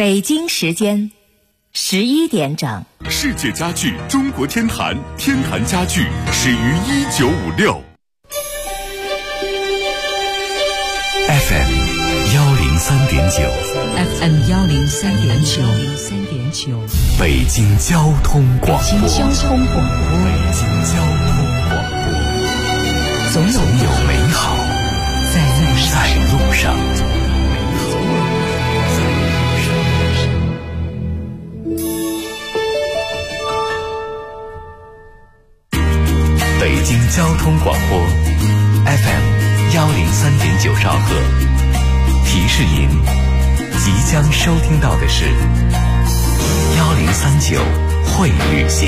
北京时间11点整。 世界家具中国天坛，天坛家具始于1956。FM 103.9 FM 103.9 北京交通广播。 北京交通广播。总有美好在路上。北京交通广播 FM 103.9兆赫，提示您即将收听到的是1039会旅行。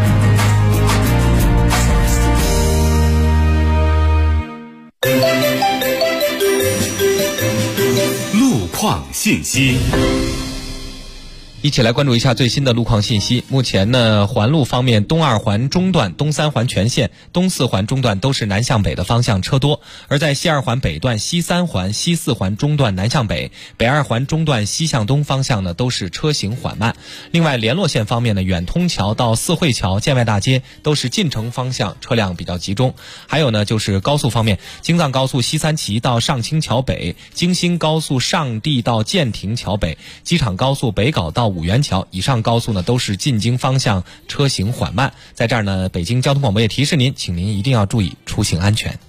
路况信息， 一起来关注一下最新的路况信息。目前呢，环路方面，东2环中段、东3环全线、东4环中段都是南向北的方向车多；而在西2环北段、西3环、西4环中段南向北、北2环中段西向东方向呢都是车行缓慢。另外，联络线方面呢，远通桥到四惠桥、建外大街都是进城方向车辆比较集中。还有呢，就是高速方面，京藏高速西三旗到上清桥北、京新高速上地到建亭桥北、机场高速北碏到五元桥以上高速呢都是进京方向车行缓慢。在这儿呢，北京交通广播也提示您，请您一定要注意出行安全。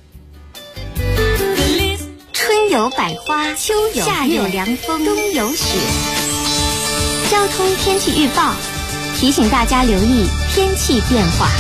春有百花，秋有夏有凉风，冬有雪。交通天气预报提醒大家留意天气变化。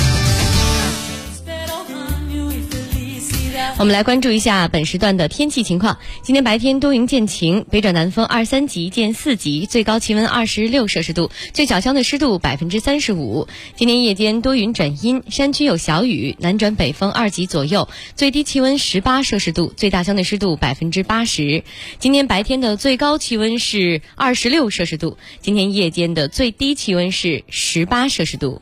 我们来关注一下本时段的天气情况。今天白天多云见晴，北转南风23级见4级，最高气温26摄氏度，最小相对湿度35%。今天夜间多云转阴，山区有小雨，南转北风2级左右，最低气温18摄氏度，最大相对湿度80%。今天白天的最高气温是26摄氏度，今天夜间的最低气温是18摄氏度。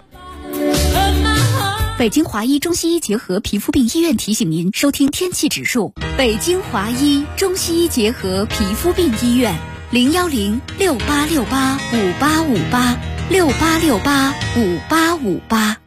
北京华医中西医结合皮肤病医院提醒您收听天气指数。北京华医中西医结合皮肤病医院，01068685858，68685858。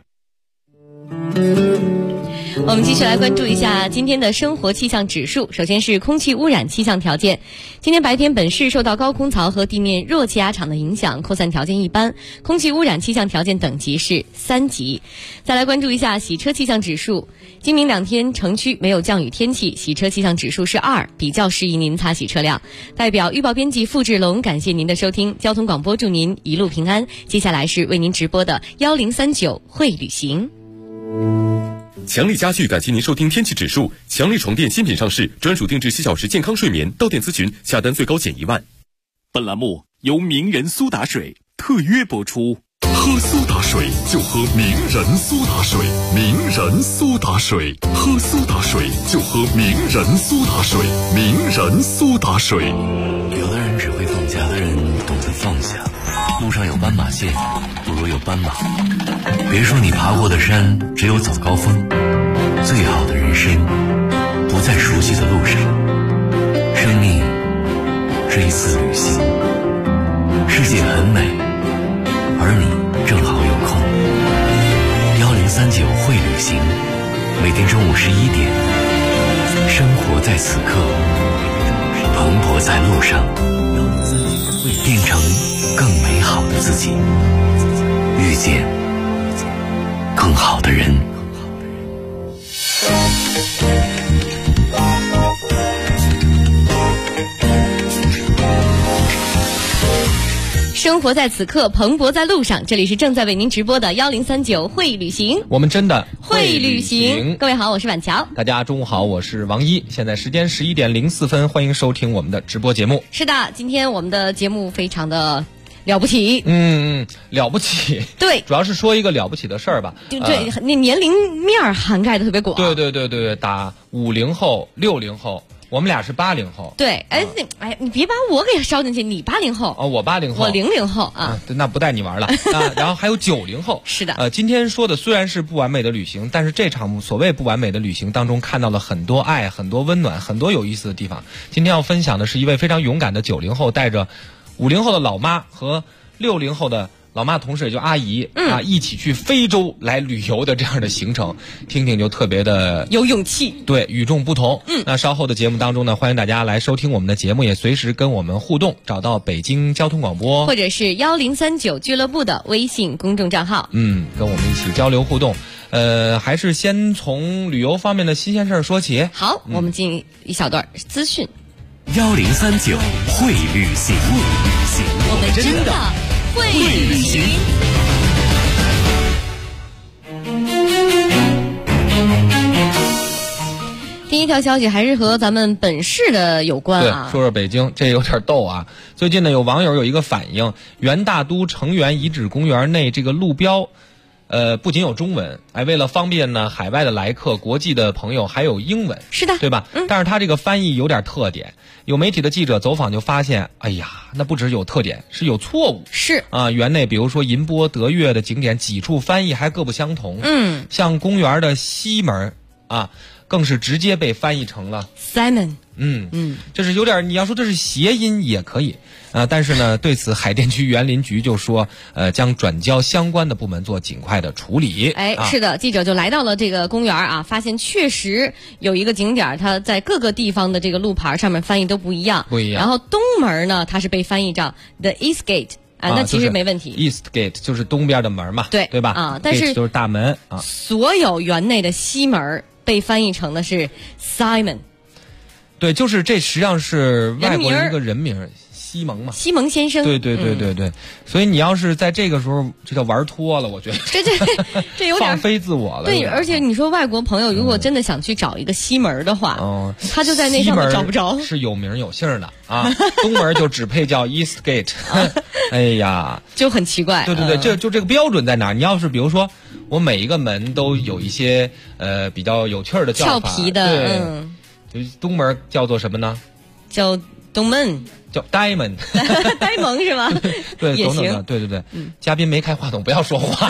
我们继续来关注一下今天的生活气象指数。首先是空气污染气象条件。今天白天本市受到高空槽和地面弱气压场的影响，扩散条件一般，空气污染气象条件等级是3级。再来关注一下洗车气象指数。今明2天城区没有降雨天气，洗车气象指数是2，比较适宜您擦洗车辆。代表预报编辑付志龙感谢您的收听，交通广播祝您一路平安。接下来是为您直播的1039会旅行。 强力家具感谢您收听天气指数。强力床垫新品上市，专属定制7小时健康睡眠，到店咨询，下单最高减1万。本栏目由名人苏打水特约播出。喝苏打水就喝名人苏打水，名人苏打水，喝苏打水就喝名人苏打水，名人苏打水。 有的人只会放假，有的人懂得放下。路上有斑马线，不如有斑马。别说你爬过的山只有早高峰，最好的人生不在熟悉的路上。生命是一次旅行，世界很美，而你正好有空。1039会旅行，每天中午11点，生活在此刻，蓬勃在路上，变成更美好的自己，遇见更好的人。 生活在此刻，蓬勃在路上。这里是正在为您直播的1039会旅行， 我们真的会旅行。各位好，我是婉乔。 大家中午好，我是王一。现在时间11点04分，欢迎收听我们的直播节目。 是的，今天我们的节目非常的了不起。 了不起。 对， 主要是说一个了不起的事儿吧。 对，那年龄面涵盖的特别广。 对，打50后、60后。我们俩是80后。 对，你别把我给烧进去，你80后。 哦，我80后， 我00后啊。 那不带你玩了啊。然后还有90后。 是的。 今天说的虽然是不完美的旅行，但是这场所谓不完美的旅行当中看到了很多爱，很多温暖，很多有意思的地方。今天要分享的是一位非常勇敢的90后，带着 50后的老妈和60后的老妈同事，也就阿姨啊，一起去非洲来旅游的这样的行程，听听就特别的有勇气， 对，与众不同。那稍后的节目当中呢，欢迎大家来收听我们的节目，也随时跟我们互动，找到北京交通广播或者是1039俱乐部的微信公众账号， 跟我们一起交流互动。还是先从旅游方面的新鲜事儿说起。 好，我们进一小段资讯。 1039会旅行， 我们真的会旅行。第一条消息还是和咱们本市的有关啊。 对，说说北京，这有点逗啊。最近呢，有网友有一个反映，元大都成园遗址公园内这个路标，不仅有中文，为了方便呢海外的来客、国际的朋友，还有英文。 是的， 对吧？但是它这个翻译有点特点。有媒体的记者走访就发现，哎呀，那不只有特点，是有错误。 是啊，园内比如说银波、德悦的景点，几处翻译还各不相同。像公园的西门啊，更是直接被翻译成了 Simon。 这是有点，你要说这是谐音也可以，但是呢，对此海淀区园林局就说，将转交相关的部门做尽快的处理。 是的，记者就来到了这个公园啊，发现确实有一个景点，它在各个地方的这个路牌上面翻译都不一样。然后东门呢，它是被翻译成 The East Gate。那其实没问题。 East Gate 就是东边的门嘛，对吧？ 但是就是大门啊。 所有园内的西门被翻译成的是 Simon。 对，就是这实际上是外国一个人名，西蒙嘛， 西蒙先生。 对，所以你要是在这个时候，这叫玩脱了，我觉得这有点放飞自我了。 对，而且你说外国朋友如果真的想去找一个西门的话，他就在那上面找不着。 是有名有姓的啊，东门就只配叫 East Gate。哎呀， 就很奇怪。 对，这个标准在哪儿？你要是比如说，我每一个门都有一些比较有趣的叫法， 俏皮的， 就东门叫做什么呢？ 叫东门， 叫 Diamond， 呆萌是吗？ 对， 也行。 对，嘉宾没开话筒，不要说话。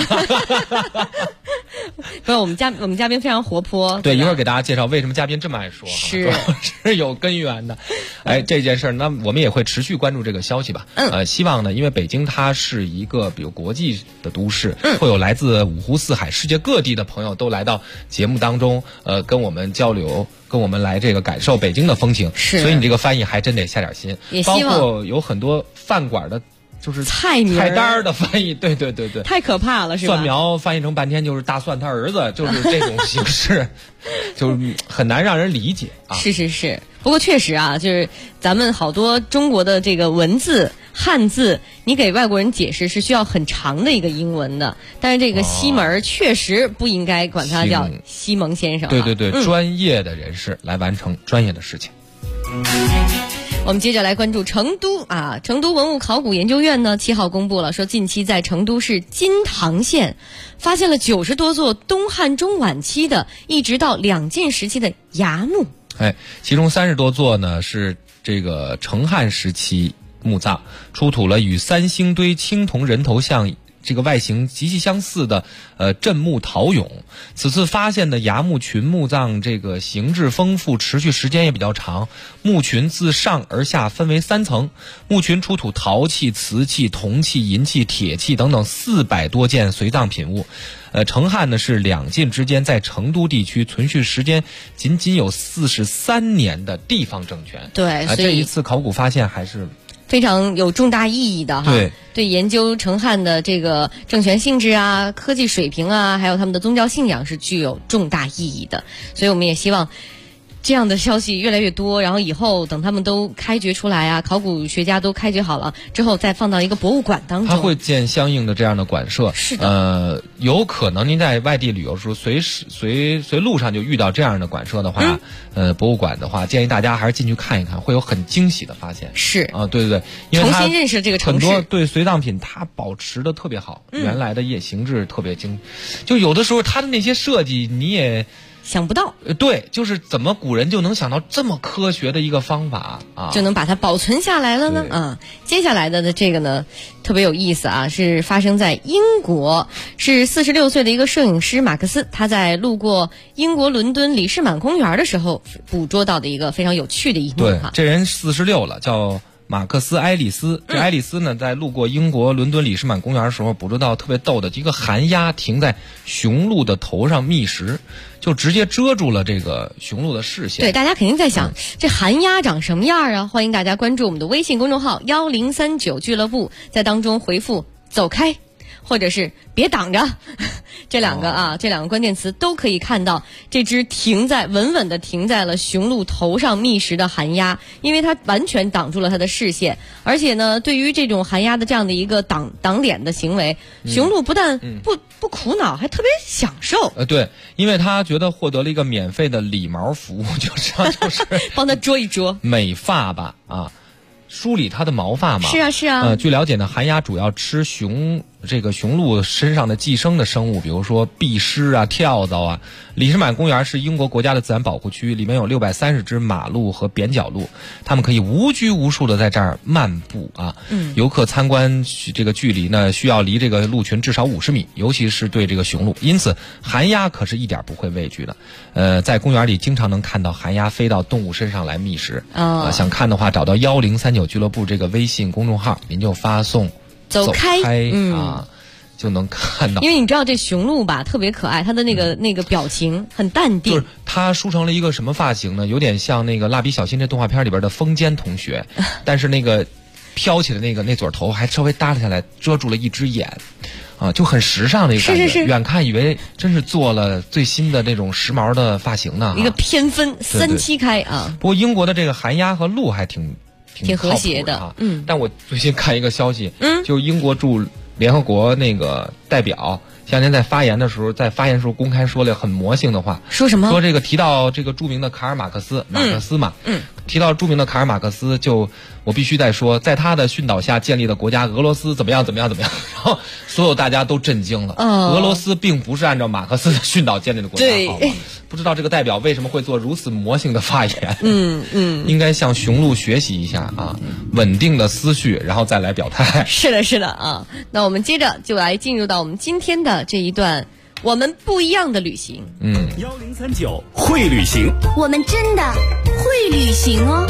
不是，我们嘉宾非常活泼。 对，一会儿给大家介绍为什么嘉宾这么爱说，是有根源的。这件事儿，那我们也会持续关注这个消息吧。希望呢，因为北京它是一个比如国际的都市，会有来自五湖四海、世界各地的朋友都来到节目当中，跟我们交流。跟我们来这个感受北京的风情，所以你这个翻译还真得下点心。包括有很多饭馆的，就是菜单的翻译，对， 太可怕了，是吧？ 蒜苗翻译成半天就是大蒜他儿子，就是这种形式，就是很难让人理解啊。 是，不过确实啊，就是咱们好多中国的这个文字汉字，你给外国人解释是需要很长的一个英文的，但是这个西门确实不应该管他叫西蒙先生。 对，专业的人士来完成专业的事情。 我们接着来关注成都啊，成都文物考古研究院呢7号公布了，说近期在成都市金堂县发现了90多座东汉中晚期的一直到两晋时期的崖墓。 其中30多座呢是这个成汉时期墓葬，出土了与三星堆青铜人头像这个外形极其相似的镇墓陶俑。此次发现的崖墓群墓葬这个形制丰富，持续时间也比较长。墓群自上而下分为3层，墓群出土陶器、瓷器、铜器、银器、铁器等等400多件随葬品物。成汉呢是两晋之间在成都地区存续时间仅有43年的地方政权。 对，所以这一次考古发现还是非常有重大意义的哈。对研究成汉的这个政权性质啊、科技水平啊，还有他们的宗教信仰是具有重大意义的。所以我们也希望这样的消息越来越多，然后以后等他们都开掘出来啊，考古学家都开掘好了之后，再放到一个博物馆当中， 它会建相应的这样的馆舍。 是的， 有可能您在外地旅游的时候，随路上就遇到这样的馆舍的话，博物馆的话，建议大家还是进去看一看，会有很惊喜的发现。 是啊，对，因为重新认识这个城市， 很多对随葬品它保持的特别好，原来的形制特别精，就有的时候它的那些设计你也想不到。 对，就是怎么古人就能想到这么科学的一个方法啊， 就能把它保存下来了呢？接下来的这个呢特别有意思啊，是发生在英国，是46岁的一个摄影师马克思，他在路过英国伦敦李士满公园的时候捕捉到的一个非常有趣的一幕。 对，这人46了，叫马克思·埃利斯。这埃利斯呢，在路过英国伦敦李士满公园的时候，捕捉到特别逗的一个寒鸦停在雄鹿的头上觅食，就直接遮住了这个雄鹿的视线。 对，大家肯定在想，这寒鸦长什么样啊？欢迎大家关注我们的微信公众号1039俱乐部，在当中回复走开或者是别挡着这两个关键词，都可以看到这只稳稳地停在了雄鹿头上觅食的寒鸦，因为它完全挡住了它的视线。而且呢，对于这种寒鸦的这样的一个挡脸的行为，雄鹿不但不苦恼，还特别享受。 对，因为他觉得获得了一个免费的理毛服务，就是帮他捉一捉美发吧啊。梳理它的毛发嘛。 是啊。 据了解呢，寒鸦主要吃雄鹿身上的寄生的生物，比如说壁虱啊、跳蚤啊。李士满公园是英国国家的自然保护区，里面有630只马鹿和扁角鹿，它们可以无拘无束的在这儿漫步啊。游客参观这个距离呢，需要离这个鹿群至少50米，尤其是对这个雄鹿。因此，寒鸦可是一点不会畏惧的。在公园里经常能看到寒鸦飞到动物身上来觅食。想看的话，找到1039俱乐部这个微信公众号，您就发送走开就能看到。 因为你知道这雄鹿吧特别可爱，它的那个表情很淡定。 就是它梳成了一个什么发型呢？有点像那个蜡笔小新这动画片里边的风间同学，但是那个飘起的那撮头还稍微耷拉下来，遮住了一只眼。就很时尚的一个感觉， 是远看以为真是做了最新的那种时髦的发型呢。 一个偏分3七开啊。 不过英国的这个寒鸦和鹿还挺和谐的。 但我最近看一个消息，就是英国驻联合国那个代表前两天在发言的时候公开说了很魔性的话。 说什么？ 说这个提到这个著名的卡尔马克思，提到著名的卡尔马克思，我必须再说，在他的训导下建立的国家俄罗斯怎么样，然后所有大家都震惊了。俄罗斯并不是按照马克思的训导建立的国家，好吗？不知道这个代表为什么会做如此魔性的发言。应该向雄鹿学习一下啊，稳定的思绪，然后再来表态。 是的啊。那我们接着就来进入到我们今天的这一段我们不一样的旅行。 1039会旅行， 我们真的会旅行哦。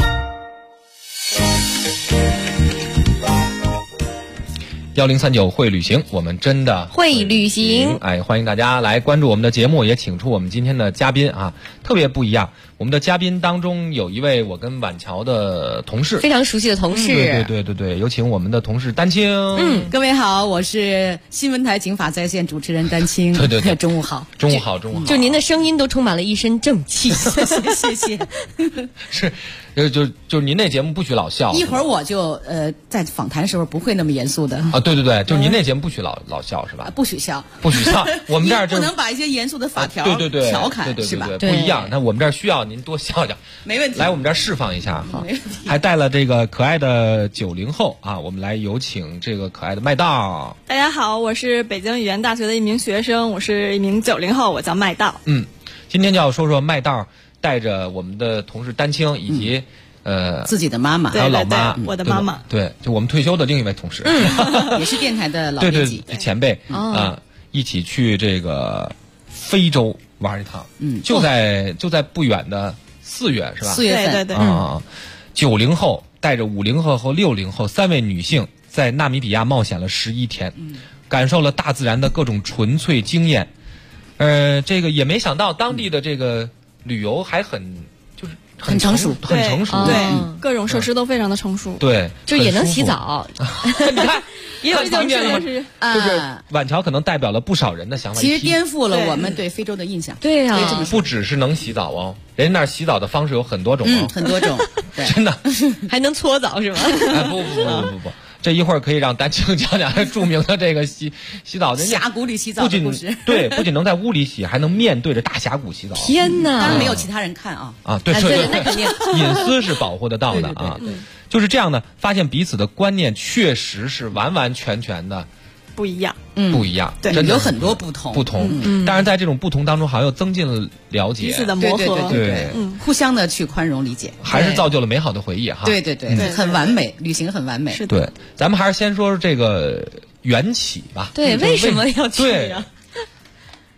1039会旅行，我们真的会旅行。 欢迎大家来关注我们的节目，也请出我们今天的嘉宾啊，特别不一样。我们的嘉宾当中有一位我跟晚桥的同事， 非常熟悉的同事。 对，有请我们的同事丹青。 各位好，我是新闻台警法在线主持人丹青。 对， 中午好。 就您的声音都充满了一身正气。 谢谢。 是。就是您那节目不许老笑， 一会儿我就在访谈的时候不会那么严肃的啊。对，就是您那节目不许老笑是吧？ 不许笑。 我们这儿不能把一些严肃的法条调侃是吧？ 不一样。那我们这儿需要您多笑笑， 没问题。 来，我们这儿释放一下哈，还带了这个可爱的90后啊，我们来有请这个可爱的麦道。 大家好，我是北京语言大学的一名学生，我是一名90后，我叫麦道。 今天就要说说麦道带着我们的同事丹青以及自己的妈妈， 还有老妈， 我的妈妈， 对，就我们退休的另一位同事， 也是电台的老编辑， 前辈一起去这个非洲玩一趟，就在不远的4月是吧 ？4月份， 对 90后带着50后和60后3位女性在纳米比亚冒险了11天，感受了大自然的各种纯粹经验。这个也没想到当地的这个旅游还很成熟， 很成熟， 对，各种设施都非常的成熟， 对， 就也能洗澡。 你看， 也有方便了吗？ 就是晚桥可能代表了不少人的想法， 其实颠覆了我们对非洲的印象。 对呀， 不只是能洗澡哦，人家那儿洗澡的方式有很多种哦， 很多种， 真的还能搓澡是吗？ 不。这一会儿可以让丹青讲讲著名的这个洗澡， 峡谷里洗澡的故事。 不仅能在屋里洗，还能面对着大峡谷洗澡。 天哪！ 当然没有其他人看啊。 对， 那肯定隐私是保护得到的啊。就是这样的，发现彼此的观念确实是完完全全的不一样， 不一样， 对，有很多不同。 当然在这种不同当中，好像又增进了了解， 彼此的磨合， 对，互相的去宽容理解， 还是造就了美好的回忆哈。 对，很完美，旅行很完美。 是对，咱们还是先说这个缘起吧。 对，为什么要去呀？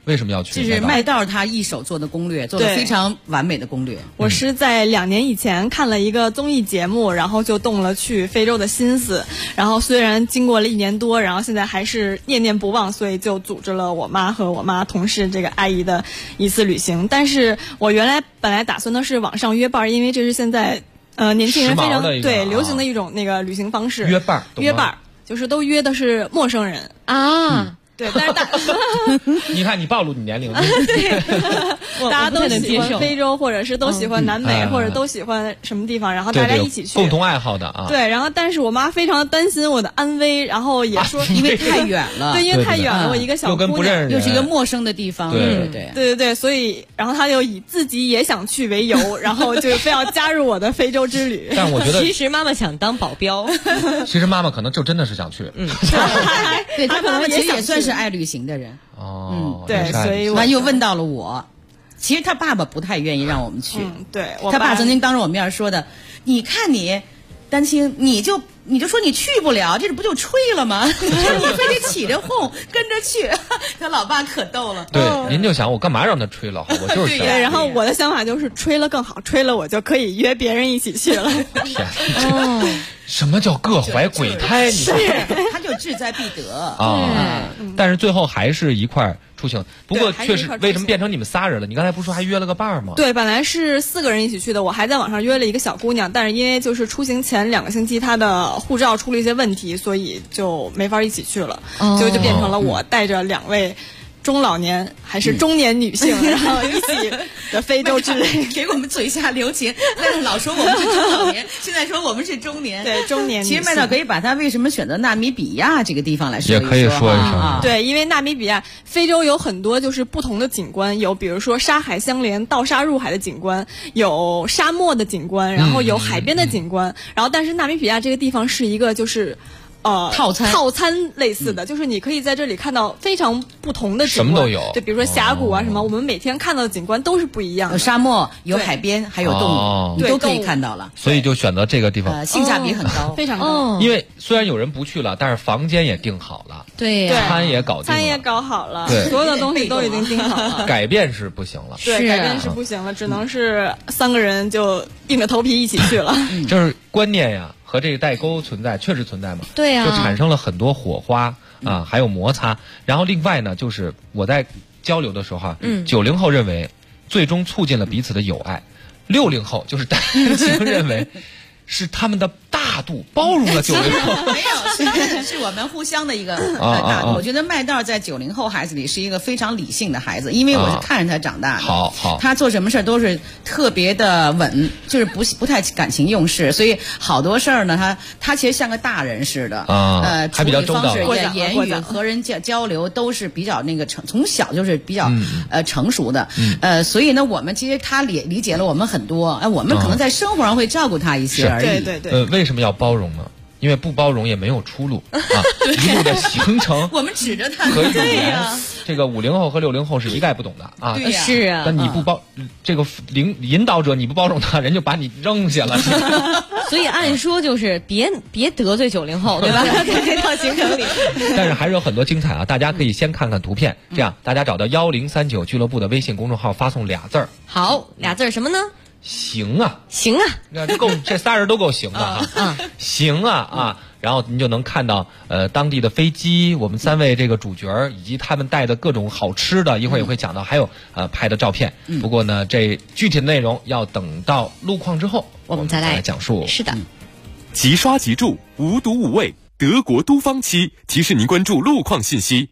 为什么要去？ 就是麦道他一手做的攻略，做的非常完美的攻略。 我是在2年以前看了一个综艺节目，然后就动了去非洲的心思。然后虽然经过了1年多，然后现在还是念念不忘，所以就组织了我妈和我妈同事这个阿姨的一次旅行。但是我本来打算的是网上约伴，因为这是现在年轻人非常流行的一种那个旅行方式。 约伴就是都约的是陌生人啊。对，但是你看你暴露你年龄了。 对，大家都喜欢非洲，或者是都喜欢南美，或者都喜欢什么地方，然后大家一起去， 共同爱好的啊。 对，然后但是我妈非常的担心我的安危，然后也说因为太远了， 对，因为太远了，我一个小姑娘， 又是一个陌生的地方， 对，所以然后她就以自己也想去为由，然后就非要加入我的非洲之旅。 但我觉得其实妈妈想当保镖， 其实妈妈可能就真的是想去， 对，她妈妈其实也算是爱旅行的人。 对，所以我又问到了我。其实他爸爸不太愿意让我们去， 对， 他爸曾经当着我面说的，你看你丹青，你就说你去不了，这不就吹了吗？你非得起着哄跟着去，他老爸可逗了。 对，您就想我干嘛让他吹了？我就是对。然后我的想法就是吹了更好，吹了我就可以约别人一起去了。 天，什么叫各怀鬼胎？ 是，他就志在必得啊。但是最后还是一块出行，不过确实为什么变成你们仨人了？你刚才不是说还约了个伴儿吗？ 对，本来是4个人一起去的，我还在网上约了一个小姑娘，但是因为就是出行前2个星期她的护照出了一些问题，所以就没法一起去了，就变成了我带着2位中老年还是中年女性，然后一起的非洲之旅， 给我们嘴下留情。但是老说我们是中老年，现在说我们是中年， 对，中年女性。 其实麦导可以把他为什么选择纳米比亚这个地方来说一说， 也可以说一说。 对，因为纳米比亚非洲有很多就是不同的景观，有比如说沙海相连、盗沙入海的景观，有沙漠的景观，然后有海边的景观，然后但是纳米比亚这个地方是一个就是套餐类似的，就是你可以在这里看到非常不同的景观， 什么都有。 对，比如说峡谷啊什么，我们每天看到的景观都是不一样的。 有沙漠，有海边，还有动物，你都可以看到了。 所以就选择这个地方， 性价比很高， 非常高。 因为虽然有人不去了，但是房间也订好了， 对， 餐也搞定了， 餐也搞好了， 对， 所有的东西都已经订好了。 改变是不行了， 对，改变是不行了，只能是3个人就硬着头皮一起去了。 就是观念呀。和这个代沟存在，确实存在嘛？ 对呀， 就产生了很多火花啊，还有摩擦。然后另外呢，就是我在交流的时候90后认为最终促进了彼此的友爱，60后就是单亲认为是他们的大度包容了90后。 没有，是我们互相的一个大度。我觉得麦道在90后孩子里是一个非常理性的孩子，因为我是看着他长大的。 好， 他做什么事儿都是特别的稳，就是不太感情用事，所以好多事儿呢，他其实像个大人似的。 还比较周到， 言语和人交流都是比较那个从小就是比较成熟的。所以呢，我们其实他理解了我们很多，我们可能在生活上会照顾他一些而已。 对。 为什么要包容呢？因为不包容也没有出路啊！一路的行程， 我们指着他可以这个50后和60后是一概不懂的啊！ 对呀， 是啊。 那你不这个引导者，你不包容他，人就把你扔下了。 所以按说就是别得罪90后，对吧？在这趟行程里。 但是还是有很多精彩啊！大家可以先看看图片，这样大家找到1039俱乐部的微信公众号，发送俩字儿。 好，俩字儿什么呢？ 行啊， 行啊， 那这仨人都够行的啊，行啊，然后您就能看到当地的飞机，我们3位这个主角以及他们带的各种好吃的，一会儿也会讲到，还有拍的照片。不过呢，这具体的内容要等到路况之后， 我们再来讲述。 是的， 即刷即住，无毒无味，德国都方漆提示您关注路况信息。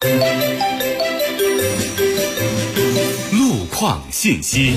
路况信息。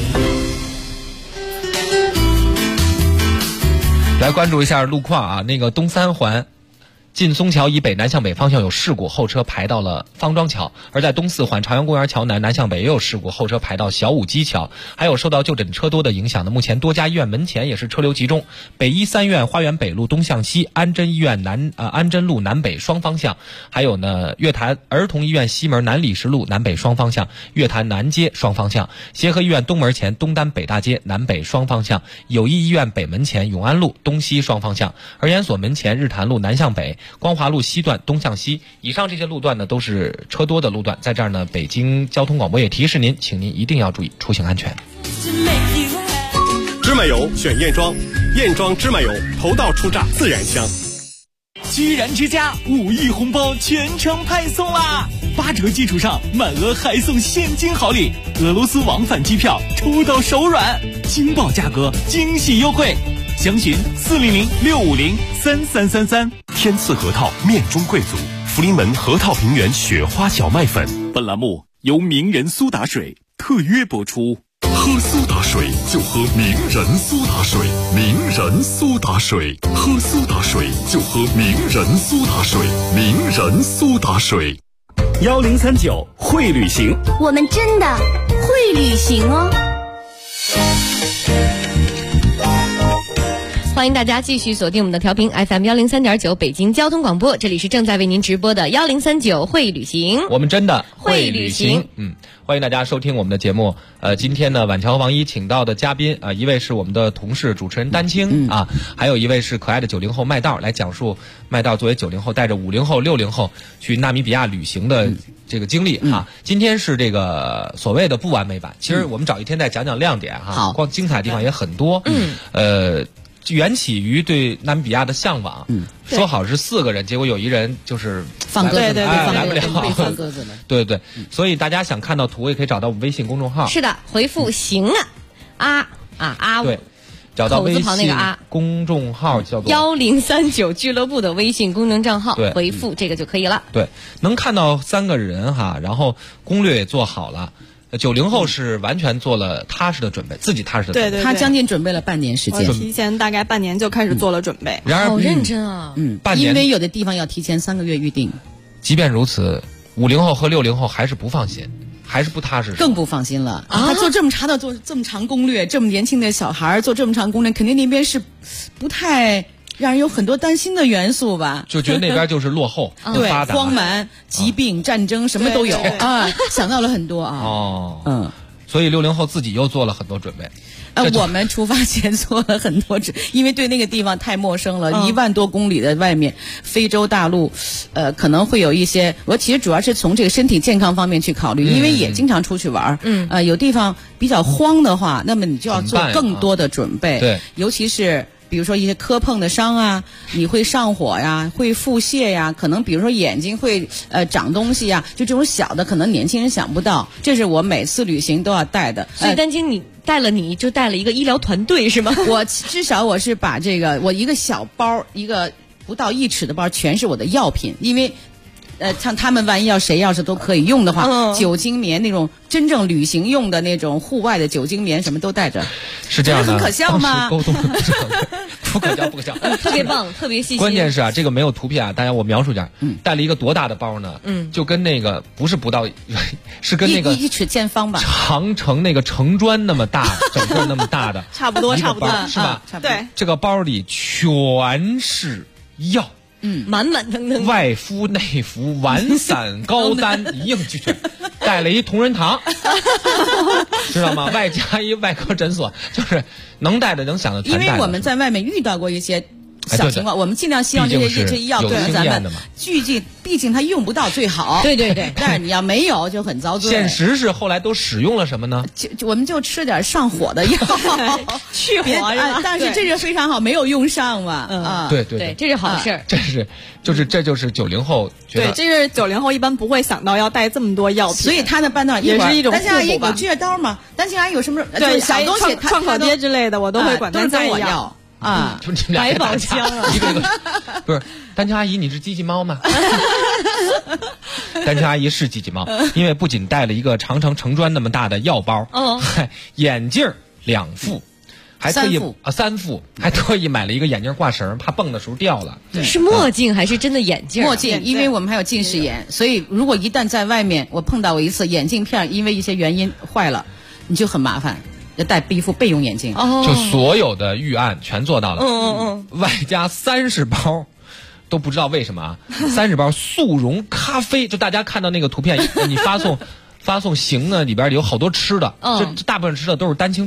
来关注一下路况啊，那个东3环进松桥以北南向北方向有事故，后车排到了方庄桥；而在东4环朝阳公园桥南向北也有事故，后车排到小武基桥。还有受到就诊车多的影响呢，目前多家医院门前也是车流集中，北医3院花园北路东向西，安贞医院安贞路南北双方向，还有呢月坛儿童医院西门南礼士路南北双方向，月坛南街双方向，协和医院东门前东单北大街南北双方向，友谊医院北门前永安路东西双方向，儿研所门前日坛路南向北， 光华路西段东向西。以上这些路段呢都是车多的路段，在这儿呢，北京交通广播也提示您，请您一定要注意出行安全。 芝麻油选燕庄，燕庄芝麻油头道出榨自然香。 居然之家5亿红包全程派送啦！8折基础上满额还送现金好礼，俄罗斯往返机票抽到手软，惊爆价格，惊喜优惠，详询400-650-3333。 天赐核桃面中贵族，福临门核桃平原雪花小麦粉。 本栏目由名人苏打水特约播出。 喝苏打水就喝名人苏打水，名人苏打水，喝苏打水就喝名人苏打水，名人苏打水。 1039会旅行， 我们真的会旅行哦。 欢迎大家继续锁定我们的调频 FM 103.9北京交通广播，这里是正在为您直播的1039会旅行， 我们真的会旅行。 欢迎大家收听我们的节目。今天呢，晚乔和王一请到的嘉宾一位是我们的同事主持人丹青还有一位是可爱的90后麦道，来讲述麦道作为90后带着50后、60后去纳米比亚旅行的这个经历今天是这个所谓的不完美版，其实我们找一天再讲讲亮点光精彩的地方也很多。缘起于对纳米比亚的向往，说好是4个人，结果有一人就是放鸽子， 来不了， 放鸽子了。 对，所以大家想看到图也可以找到我们微信公众号。 是的，回复行对，找到微信公众号叫做 1039俱乐部的微信公众账号，回复这个就可以了。 对，能看到3个人然后攻略也做好了。90后是完全做了踏实的准备，自己踏实的准备。 对，他将近准备了半年时间， 提前大概半年就开始做了准备。 然而好认真啊！ 半年， 因为有的地方要提前3个月预定。 即便如此，50后和60后还是不放心，还是不踏实， 更不放心了。他做这么长攻略，这么年轻的小孩做这么长攻略，肯定那边是不太让人有很多担心的元素吧？ 就觉得那边就是落后， 对， 发达， 荒蛮、疾病、战争什么都有想到了很多所以60后自己又做了很多准备。 我们出发前做了很多因为对那个地方太陌生了，1万多公里的外面，非洲大陆，可能会有一些。我其实主要是从这个身体健康方面去考虑，因为也经常出去玩，有地方比较荒的话，那么你就要做更多的准备， 对， 尤其是。比如说一些磕碰的伤你会上火呀，会腹泻呀，可能比如说眼睛会长东西呀，就这种小的可能年轻人想不到，这是我每次旅行都要带的。 所以丹青你带了一个医疗团队是吗？ 我至少我是把我一个小包，一个不到1尺的包全是我的药品，因为像他们万一谁要是都可以用的话，酒精棉那种真正旅行用的那种户外的酒精棉什么都带着， 是这样的， 很可笑吗？ 沟通不可笑， 特别棒，特别细心。 关键是这个没有图片大家我描述一下，带了一个多大的包呢？就跟那个不是不到，是跟那个 1尺见方吧， 长城那个城砖那么大，整个那么大的， 差不多是吧？ 对， 这个包里全是药。 满满登登， 外敷内服，完散高单一应俱全，带了一同仁堂，知道吗？外加一外科诊所，就是能带的能想的全带。 因为我们在外面遇到过一些小情况，我们尽量希望这些药可能咱们毕竟它用不到最好。对，但是你要没有就很遭罪。 现实是后来都使用了什么呢？ 我们就吃点上火的药， 去火但是这是非常好，没有用上嘛。 对， 这是好事。 这就是90后觉得。 对，这是90后一般不会想到要带这么多药品， 所以他的办到也是一种担心阿姨有疥刀吗？担心阿姨有什么对小东西创可贴之类的，我都会管他带药。 百宝箱一个不是丹青阿姨，你是机器猫吗？丹青阿姨是机器猫，因为不仅带了一个长城城砖那么大的药包，眼镜2副，还特意3副，还特意买了一个眼镜挂绳，怕蹦的时候掉了。 是墨镜还是真的眼镜？ 墨镜，因为我们还有近视眼，所以如果一旦在外面我碰到过一次眼镜片因为一些原因坏了，你就很麻烦。要带一副备用眼镜， 就所有的预案全做到了，外加30包，都不知道为什么30包速溶咖啡，就大家看到那个图片，你发送行呢，里边有好多吃的，这大部分吃的都是丹青带的，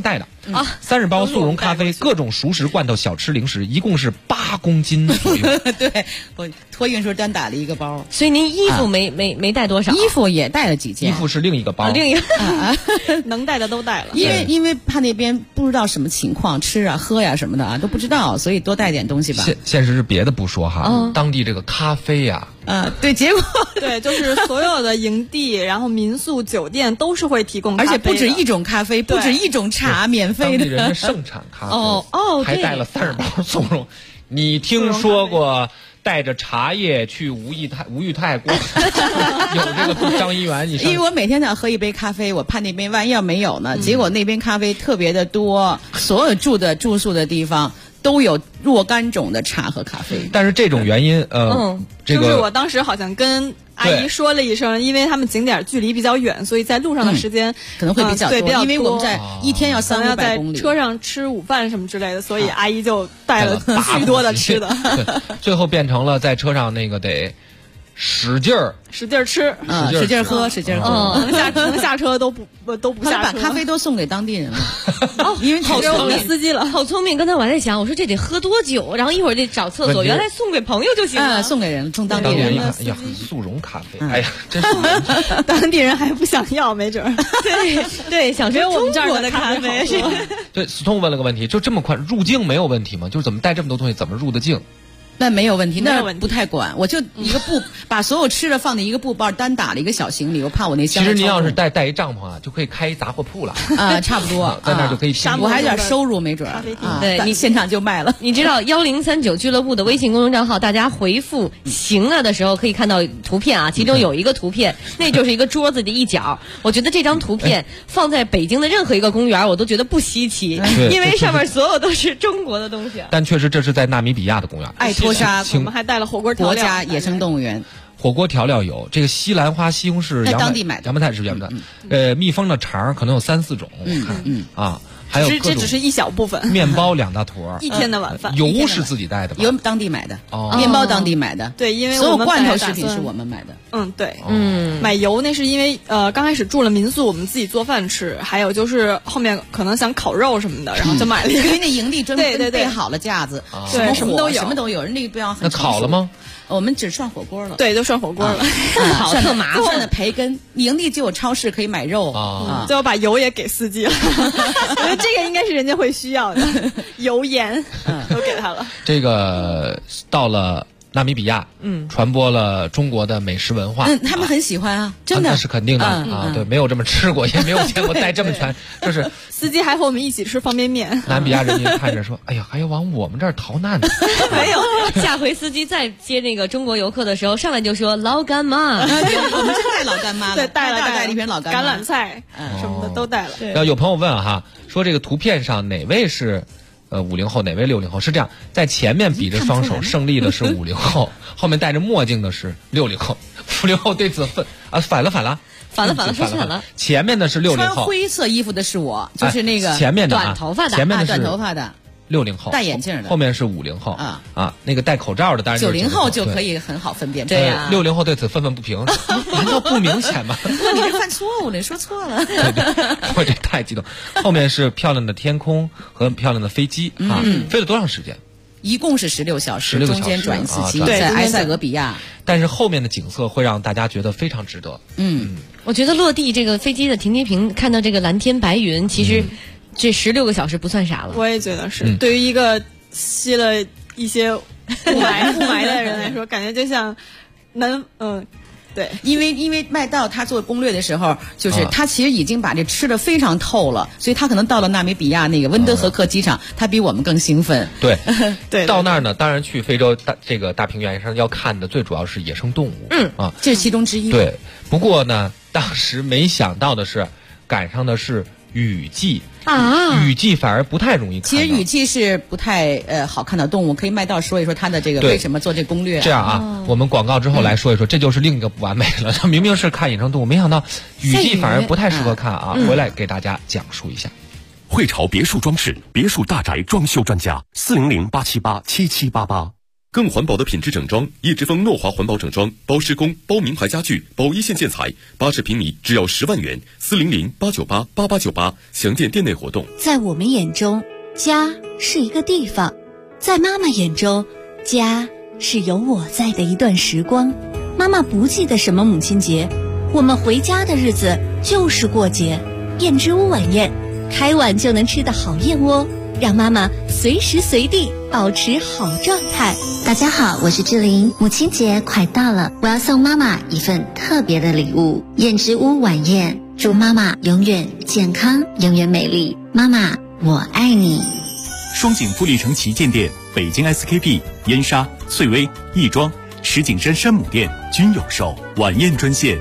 30包速溶咖啡，各种熟食、罐头、小吃、零食，一共是8公斤左右。 对，我托运时候单打了一个包。 所以您衣服没带多少？ 衣服也带了几件。 衣服是另一个包。 另一个能带的都带了。 因为怕那边不知道什么情况，吃啊、喝呀什么的啊都不知道，所以多带点东西吧。 现实是别的不说哈，当地这个咖啡呀。 对，结果对，就是所有的营地，然后民宿、酒店都是会提供咖啡的， 而且不止一种咖啡，不止一种茶，免费的。 当地人盛产咖啡，还带了30包速溶。你听说过带着茶叶去吴裕泰过有这个张一元？因为我每天想喝一杯咖啡，我怕那边万一要没有呢，结果那边咖啡特别的多，所有住宿的地方都有若干种的茶和咖啡。 但是这种原因， 就是我当时好像跟阿姨说了一声，因为他们景点距离比较远，所以在路上的时间可能会比较多， 因为我们在一天要300-500公里， 车上吃午饭什么之类的，所以阿姨就带了许多的吃的。 最后变成了在车上那个得使劲儿吃， 使劲喝， 能下车都不下车。 把咖啡都送给当地人了，因为好聪明， 司机了， 好聪明。刚才我还在想，我说这得喝多久，然后一会儿得找厕所，原来送给朋友就行了， 送给人，送当地人。 一看，哎呀，速溶咖啡，哎呀，真是当地人还不想要，没准儿。 对，想说我们这儿的咖啡是。 对，Stone 问了个问题，就这么快入境没有问题吗？就是怎么带这么多东西，怎么入得境？ 那没有问题，那不太管，我就一个布把所有吃的放在一个布包，单打了一个小行李，我怕我那箱。 其实您要是带一帐篷啊，就可以开一杂货铺了差不多， 在那儿就可以。 我还有点收入，没准对你现场就卖了。 你知道1039俱乐部的微信公众账号，大家回复“行啊”的时候可以看到图片啊，其中有一个图片，那就是一个桌子的一角。我觉得这张图片放在北京的任何一个公园，我都觉得不稀奇，因为上面所有都是中国的东西。 但确实这是在纳米比亚的公园， 爱托沙。 我们还带了火锅调料， 国家野生动物园。 火锅调料有这个西兰花、西红柿， 当地买的， 杨梅菜是原的，蜜蜂的肠可能有3-4种，还有这只是一小部分。 面包2大坨， 一天的晚饭。 油是自己带的吧？ 油当地买的，面包当地买的。 对，因为所有罐头食品是我们买的。 对，买油那是因为刚开始住了民宿，我们自己做饭吃，还有就是后面可能想烤肉什么的，然后就买了一个。 因为那营地专门备好了架子， 对，什么都有，人那个地方很。 那烤了吗？ 我们只涮火锅了。 对，就涮火锅了， 好特麻烦。 涮的培根，营地就有超市可以买肉最后把油也给司机了。我觉得这个应该是人家会需要的，油盐都给他了。 这个到了纳米比亚，传播了中国的美食文化。 他们很喜欢啊，真的。 那是肯定的对，没有这么吃过，也没有见过带这么全，就是司机还和我们一起吃方便面。 纳米比亚人民看着说：“哎呀，还要往我们这儿逃难呢。” 没有，下回司机再接那个中国游客的时候，上来就说老干妈。 我们真带老干妈了， 对，带了一瓶老干妈， 橄榄菜什么的都带了。 然后有朋友问哈，说这个图片上哪位是50后，哪位60后？是这样，在前面比着双手胜利的是50后，后面戴着墨镜的是60后。50后对此反了。前面的是60后， 穿灰色衣服的是我，就是那个前面的短头发的， 前面的短头发的 60后， 戴眼镜的， 后面是50后那个戴口罩的当然就是 90后就可以很好分辨。 对呀 ，60后对此愤愤不平，难道不明显吗？ 你这犯错误了，你说错了。 我这太激动。后面是漂亮的天空和漂亮的飞机飞了多长时间？ 一共是16小时，中间转一次机，在埃塞俄比亚。 但是后面的景色会让大家觉得非常值得。 我觉得落地这个飞机的停机坪，看到这个蓝天白云，其实这16个小时不算啥了。 我也觉得是，对于一个吸了一些雾霾的人来说，感觉就像对， 因为麦道他做攻略的时候，就是他其实已经把这吃的非常透了，所以他可能到了纳米比亚那个温德和克机场，他比我们更兴奋。 对， 对， 到那儿呢，当然去非洲这个大平原上要看的最主要是野生动物， 这是其中之一。 对，不过呢，当时没想到的是，赶上的是雨季雨季反而不太容易看到。 其实雨季是不太好看到动物，可以麦道说一说他的这个为什么做这攻略。 这样我们广告之后来说一说，这就是另一个不完美了。他明明是看野生动物，没想到雨季反而不太适合看回来给大家讲述一下。 汇潮别墅装饰别墅大宅装修专家，400-878-7788。 更环保的品质整装，叶之峰诺华环保整装，包施工、包名牌家具、包一线建材，80平米只要10万元，400-898-8898，详见店内活动。 在我们眼中，家是一个地方；在妈妈眼中，家是有我在的一段时光。妈妈不记得什么母亲节，我们回家的日子就是过节。燕之屋晚宴，开碗就能吃的好燕窝，让妈妈随时随地保持好状态。 大家好，我是志玲。母亲节快到了，我要送妈妈一份特别的礼物——燕之屋晚宴，祝妈妈永远健康，永远美丽。妈妈，我爱你。 双井富力城旗舰店、北京 SKP、燕莎、翠微、亦庄、石景山山姆店均有售。晚宴专线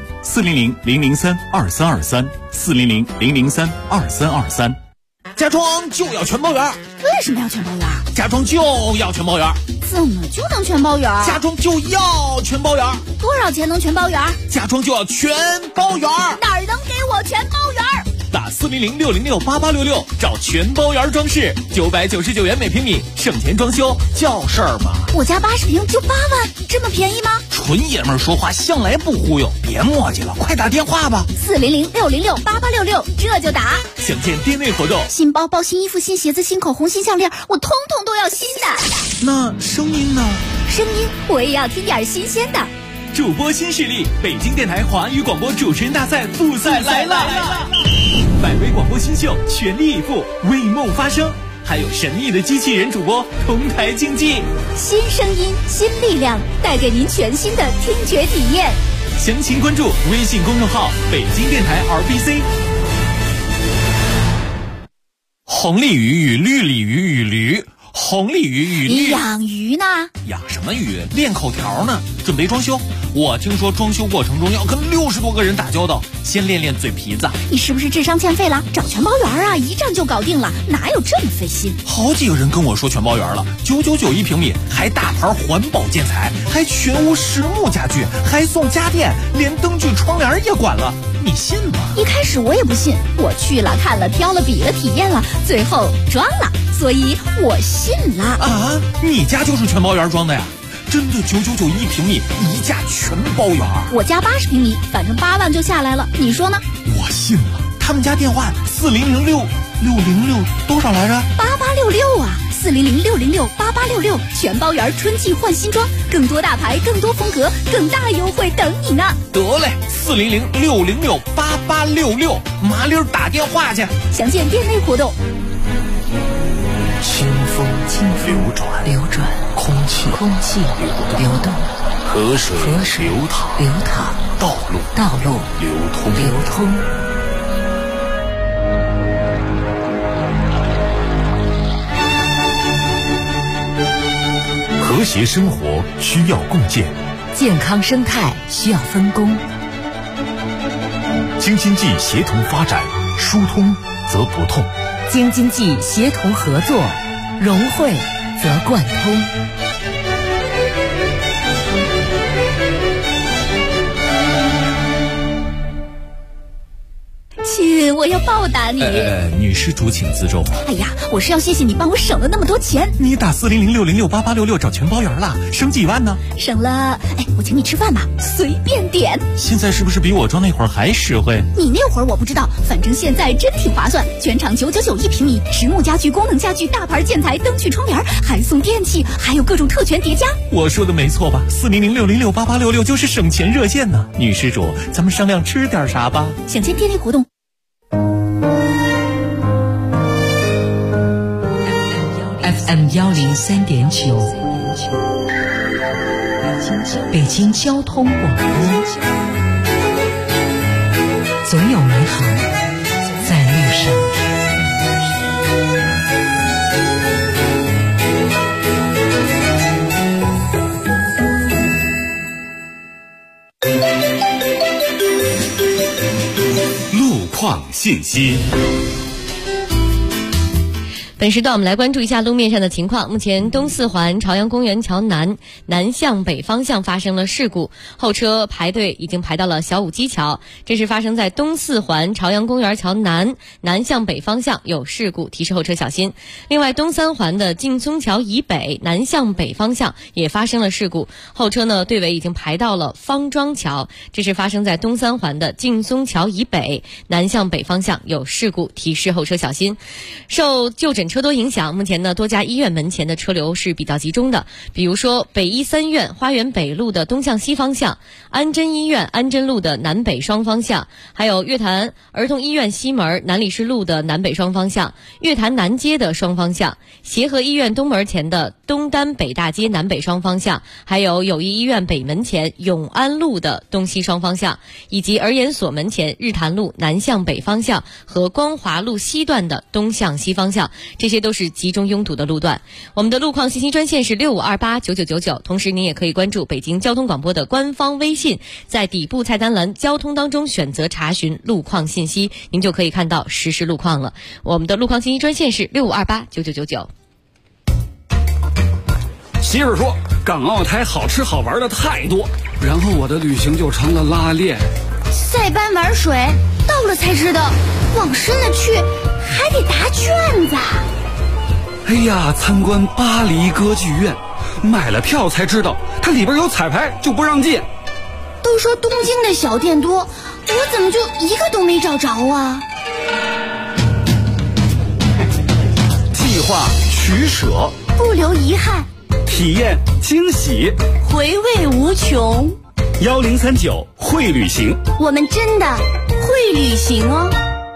：400-003-2323，400-003-2323。 家装就要全包圆。 为什么要全包圆？ 家装就要全包圆。 怎么就能全包圆？ 家装就要全包圆。 多少钱能全包圆？ 家装就要全包圆。 哪儿能给我全包圆？ 打400-606-8866找全包圆装饰，999元每平米，省钱装修叫事儿吗？ 我家80平就8万，这么便宜吗？ 纯爷们儿说话向来不忽悠，别磨叽了，快打电话吧。 400-606-8866，这就打。 详见店内活动。 新包包、新衣服、新鞋子、新口红、新项链，我通通都要新的。 那声音呢？ 声音我也要听点新鲜的。 主播新势力，北京电台华语广播主持人大赛复赛来了！100位广播新秀全力以赴，为梦发声，还有神秘的机器人主播同台竞技。 新声音，新力量，带给您全新的听觉体验。 详情关注微信公众号北京电台 RBC。红鲤鱼与绿鲤鱼与驴，红鲤鱼与你养鱼呢？ 养什么鱼？练口条呢，准备装修。我听说装修过程中要跟60多个人打交道，先练练嘴皮子。 你是不是智商欠费了？找全包圆啊，一站就搞定了，哪有这么费心？ 好几个人跟我说全包圆了，999一平米，还大牌环保建材，还全屋实木家具，还送家电，连灯具窗帘也管了，你信吗？ 一开始我也不信，我去了看了挑了比了体验了，最后装了，所以我信了。 啊，你家就是全包圆装的呀？真的999一平米，一价全包圆。 我家80平米，反正8万就下来了，你说呢？ 我信了。他们家电话4006606多少来着 ？8866啊，400-606-8866，全包圆春季换新装，更多大牌，更多风格，更大优惠等你呢。 得嘞，400-606-8866，麻溜打电话去。 详见店内活动。 清风流转，空气流动，河水流淌，道路流通。 和谐生活需要共建， 健康生态需要分工。 京津冀协同发展，疏通则不痛； 京津冀协同合作，融汇则贯通。 亲，我要报答你。 女施主请自重。 哎呀，我是要谢谢你帮我省了那么多钱。 你打400-606-8866找全包圆了，省几万呢？ 省了，我请你吃饭吧，随便点。 现在是不是比我装那会儿还实惠？ 你那会儿我不知道，反正现在真挺划算，全场999一平米，实木家具、功能家具、大牌建材、灯具、窗帘，还送电器，还有各种特权叠加。 我说的没错吧？400-606-8866就是省钱热线呢。女施主，咱们商量吃点啥吧？ 详见店内活动。 FM 103.9，北京交通广播，总有美好在路上。 路况信息。 本时段我们来关注一下路面上的情况。目前东四环朝阳公园桥南向北方向发生了事故，后车排队已经排到了小武基桥。这是发生在东四环朝阳公园桥南向北方向有事故，提示后车小心。另外东三环的劲松桥以北南向北方向也发生了事故，后车呢队尾已经排到了方庄桥。这是发生在东三环的劲松桥以北南向北方向有事故，提示后车小心。受就诊车多影响，目前呢多家医院门前的车流是比较集中的，比如说北医三院花园北路的东向西方向，安贞医院安贞路的南北双方向，还有乐坛儿童医院西门南礼士路的南北双方向，乐坛南街的双方向，协和医院东门前的东单北大街南北双方向，还有友谊医院北门前永安路的东西双方向，以及儿研所门前日坛路南向北方向和光华路西段的东向西方向，这些都是集中拥堵的路段。我们的路况信息专线是65289999，同时您也可以关注北京交通广播的官方微信，在底部菜单栏交通当中选择查询路况信息，您就可以看到实时路况了。我们的路况信息专线是65289999。 媳妇说港澳台好吃好玩的太多，然后我的旅行就成了拉练。 塞班玩水，到了才知道往深了去还得答卷子。 哎呀，参观巴黎歌剧院，买了票才知道它里边有彩排就不让进。 都说东京的小店多，我怎么就一个都没找着啊？ 计划取舍， 不留遗憾， 体验惊喜， 回味无穷。 1039会旅行， 我们真的会旅行哦。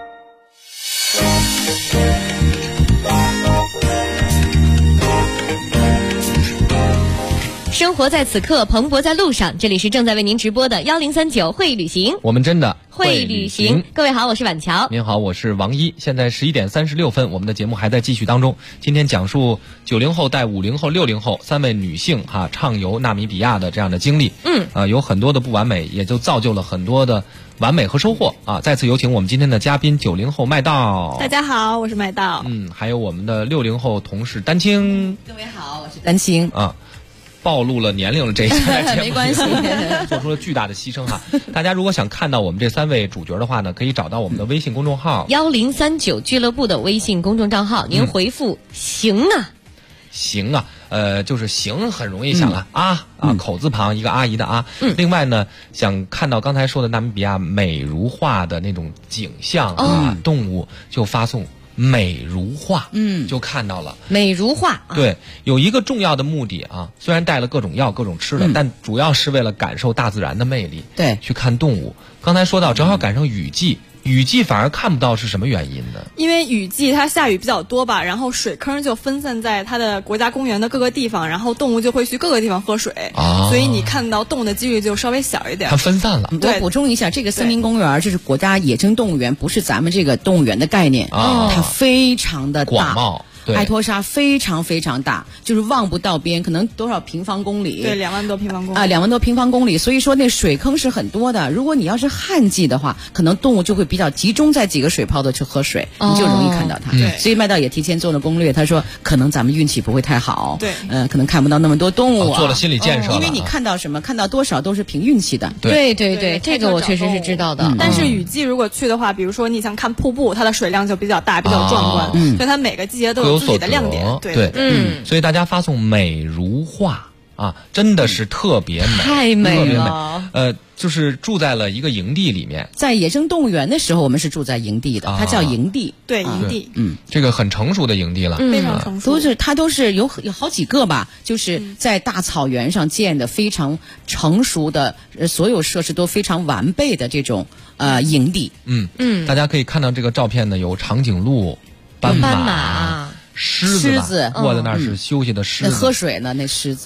生活在此刻，蓬勃在路上。这里是正在为您直播的1039会旅行， 我们真的会旅行。各位好，我是婉乔。 您好，我是王一。现在11点36分，我们的节目还在继续当中。今天讲述90后带50后、60后3位女性畅游纳米比亚的这样的经历。有很多的不完美，也就造就了很多的完美和收获啊！再次有请我们今天的嘉宾90后麦道。 大家好，我是麦道。 还有我们的60后同事丹青。 各位好，我是丹青啊。暴露了年龄了，这一下节目没关系， 做出了巨大的牺牲哈。大家如果想看到我们这3位主角的话呢，可以找到我们的微信公众号 1039俱乐部的微信公众账号，您回复行啊， 行啊，就是行很容易想了口字旁一个阿姨的啊。另外呢，想看到刚才说的纳米比亚美如画的那种景象动物，就发送美如画，就看到了美如画。 对，有一个重要的目的虽然带了各种药、各种吃的，但主要是为了感受大自然的魅力。 对， 去看动物。刚才说到，正好赶上雨季。雨季反而看不到是什么原因呢？ 因为雨季它下雨比较多吧，然后水坑就分散在它的国家公园的各个地方，然后动物就会去各个地方喝水，所以你看到动物的几率就稍微小一点。 它分散了。 我补充一下，这个森林公园就是国家野生动物园，不是咱们这个动物园的概念它非常的大广袤。 爱托沙非常非常大，就是望不到边，可能多少平方公里？ 对，2万多平方公里 2万多平方公里。所以说那水坑是很多的。如果你要是旱季的话，可能动物就会比较集中在几个水泡的去喝水，你就容易看到它。所以麦道也提前做了攻略，他说可能咱们运气不会太好， 对， 可能看不到那么多动物做了心理建设因为你看到什么，看到多少都是凭运气的。 对，这个我确实是知道的。 但是雨季如果去的话，比如说你想看瀑布，它的水量就比较大，比较壮观，所以它每个季节都有自己的亮点。 对，所以大家发送美如画真的是特别美， 太美了。 就是住在了一个营地里面。 在野生动物园的时候，我们是住在营地的，它叫营地。 对，营地。 这个很成熟的营地了， 非常成熟。 它都是有好几个吧，就是在大草原上建的非常成熟的，所有设施都非常完备的这种营地。 大家可以看到这个照片呢，有长颈鹿、斑马。狮子卧在那儿是休息的狮子， 喝水呢。那狮子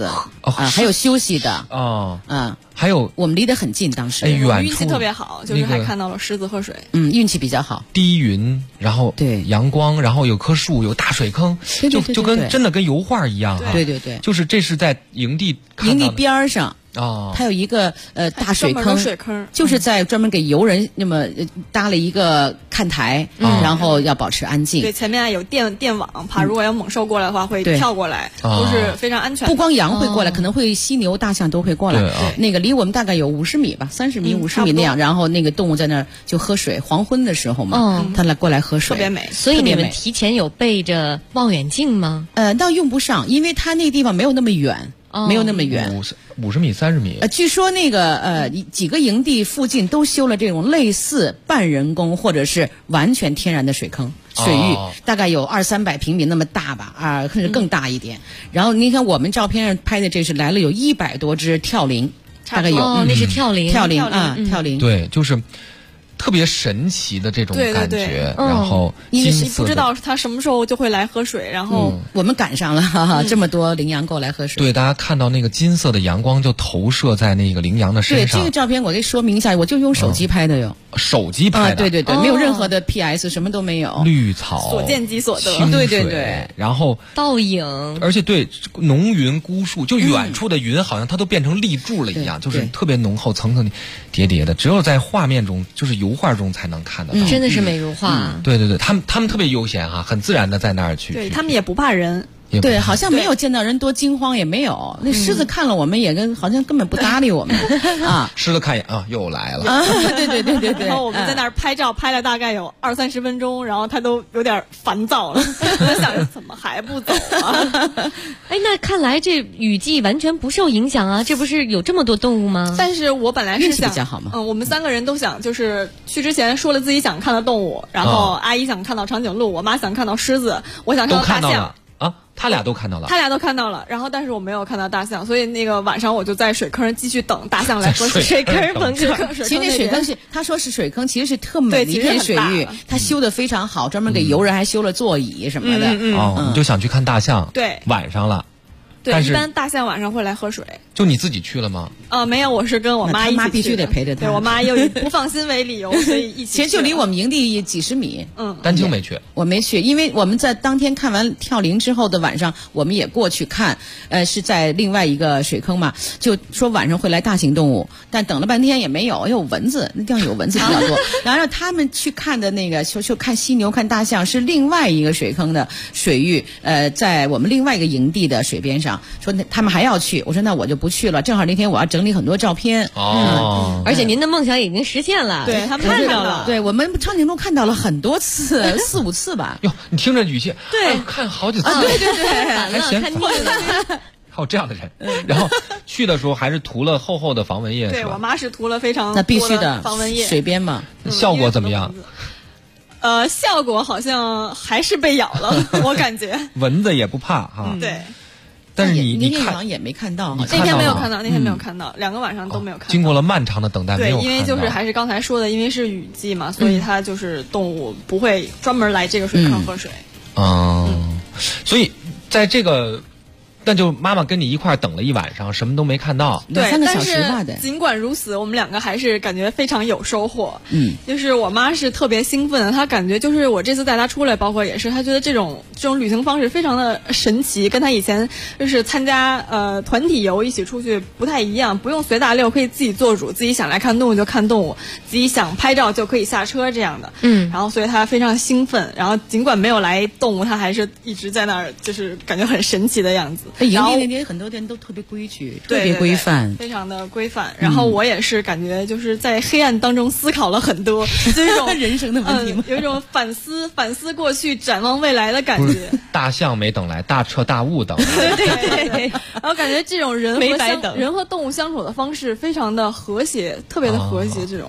还有休息的还有我们离得很近，当时运气特别好，就是还看到了狮子喝水。 运气比较好。 低云，然后阳光，然后有棵树，有大水坑，就跟真的跟油画一样。 对， 就是这是在营地边上。它有一个大水坑，就是在专门给游人那么搭了一个看台，然后要保持安静。 对，前面有电网，怕如果有猛兽过来的话会跳过来，都是非常安全的。 不光羊会过来，可能会犀牛、大象都会过来。那个离我们大概有50米吧，30米、50米那样。然后那个动物在那儿就喝水，黄昏的时候嘛，它过来喝水， 特别美。 所以你们提前有备着望远镜吗？ 倒用不上，因为它那个地方没有那么远。没有那么远 ，50米、30米。 据说那个几个营地附近都修了这种类似半人工或者是完全天然的水坑、水域，大概有200-300平米那么大吧，甚至更大一点。然后你看我们照片上拍的这是来了有100多只跳羚，大概有那是跳羚， 跳羚， 对，就是特别神奇的这种感觉，然后因为你不知道它什么时候就会来喝水，然后我们赶上了这么多羚羊过来喝水。 对，大家看到那个金色的阳光就投射在那个羚羊的身上。 对，这个照片我给说明一下，我就用手机拍的哟。 手机拍的？ 对，没有任何的 PS， 什么都没有。 绿草， 所见即所得。 对， 然后倒影， 而且对浓云孤树，就远处的云好像它都变成立柱了一样，就是特别浓厚，层层叠叠的，只有在画面中，就是油画中才能看得到。 真的是美如画。 对，他们特别悠闲很自然的在那儿去。 对，他们也不怕人。 对，好像没有见到人多惊慌，也没有。那狮子看了我们也好像根本不搭理我们狮子看一眼又来了。 对。 然后我们在那儿拍照，拍了大概有20-30分钟，然后他都有点烦躁了，在想着怎么还不走啊？ 那看来这雨季完全不受影响啊！这不是有这么多动物吗？ 但是我本来是想比较好嘛。 我们3个人都想，就是去之前说了自己想看的动物，然后阿姨想看到长颈鹿，我妈想看到狮子，我想看到大象。 他俩都看到了， 然后但是我没有看到大象，所以那个晚上我就在水坑继续等大象来喝水。水坑其实那水坑是他说是水坑，其实是特美的一片水域，他修的非常好，专门给游人还修了座椅什么的。 你就想去看大象？ 对， 晚上了。 对，一般大象晚上会来喝水。 就你自己去了吗？ 没有，我是跟我妈一起去的。 妈必须得陪着她。 对，我妈又以不放心为理由，所以一起去。 其实就离我们营地几十米。 丹青没去。 我没去，因为我们在当天看完跳羚之后的晚上，我们也过去看，是在另外一个水坑嘛，就说晚上会来大型动物，但等了半天也没有，有蚊子，那地方有蚊子比较多。然后让他们去看的那个就看犀牛、看大象，是另外一个水坑的水域，在我们另外一个营地的水边上。说他们还要去，我说那我就不去了。正好那天我要整理很多照片。 而且您的梦想已经实现了。 对，他们看到了。 对，我们长颈鹿看到了很多次，4-5次吧。 哟，你听着语气， 对， 看好几次。 对， 还嫌看腻了。 还有这样的人，然后去的时候还是涂了厚厚的防蚊液。 对，我妈是涂了非常那必须的防蚊液。 水边嘛， 效果怎么样？ 效果好像还是被咬了，我感觉。 蚊子也不怕哈。 对。 但是你看也没看到， 那天没有看到，2个晚上都没有看到。 经过了漫长的等待，没有看到。 对，因为就是还是刚才说的，因为是雨季嘛，所以它就是动物不会专门来这个水坑喝水。 所以在这个。那就妈妈跟你一块等了一晚上，什么都没看到。 对 ，3个小时吧。 但是尽管如此，我们2个还是感觉非常有收获。就是我妈是特别兴奋的，她感觉就是我这次带她出来，包括也是，她觉得这种旅行方式非常的神奇，跟她以前就是参加团体游一起出去不太一样，不用随大溜，可以自己做主，自己想来看动物就看动物，自己想拍照就可以下车这样的。然后所以她非常兴奋，然后尽管没有来动物，她还是一直在那儿，就是感觉很神奇的样子。 营地那边很多人都特别规矩，特别规范， 非常的规范。然后我也是感觉就是在黑暗当中思考了很多，这种人生的问题， 有一种反思过去、展望未来的感觉。 大象没等来，大彻大悟等来。 对。然后感觉这种人和动物相处的方式非常的和谐，特别的和谐，这种。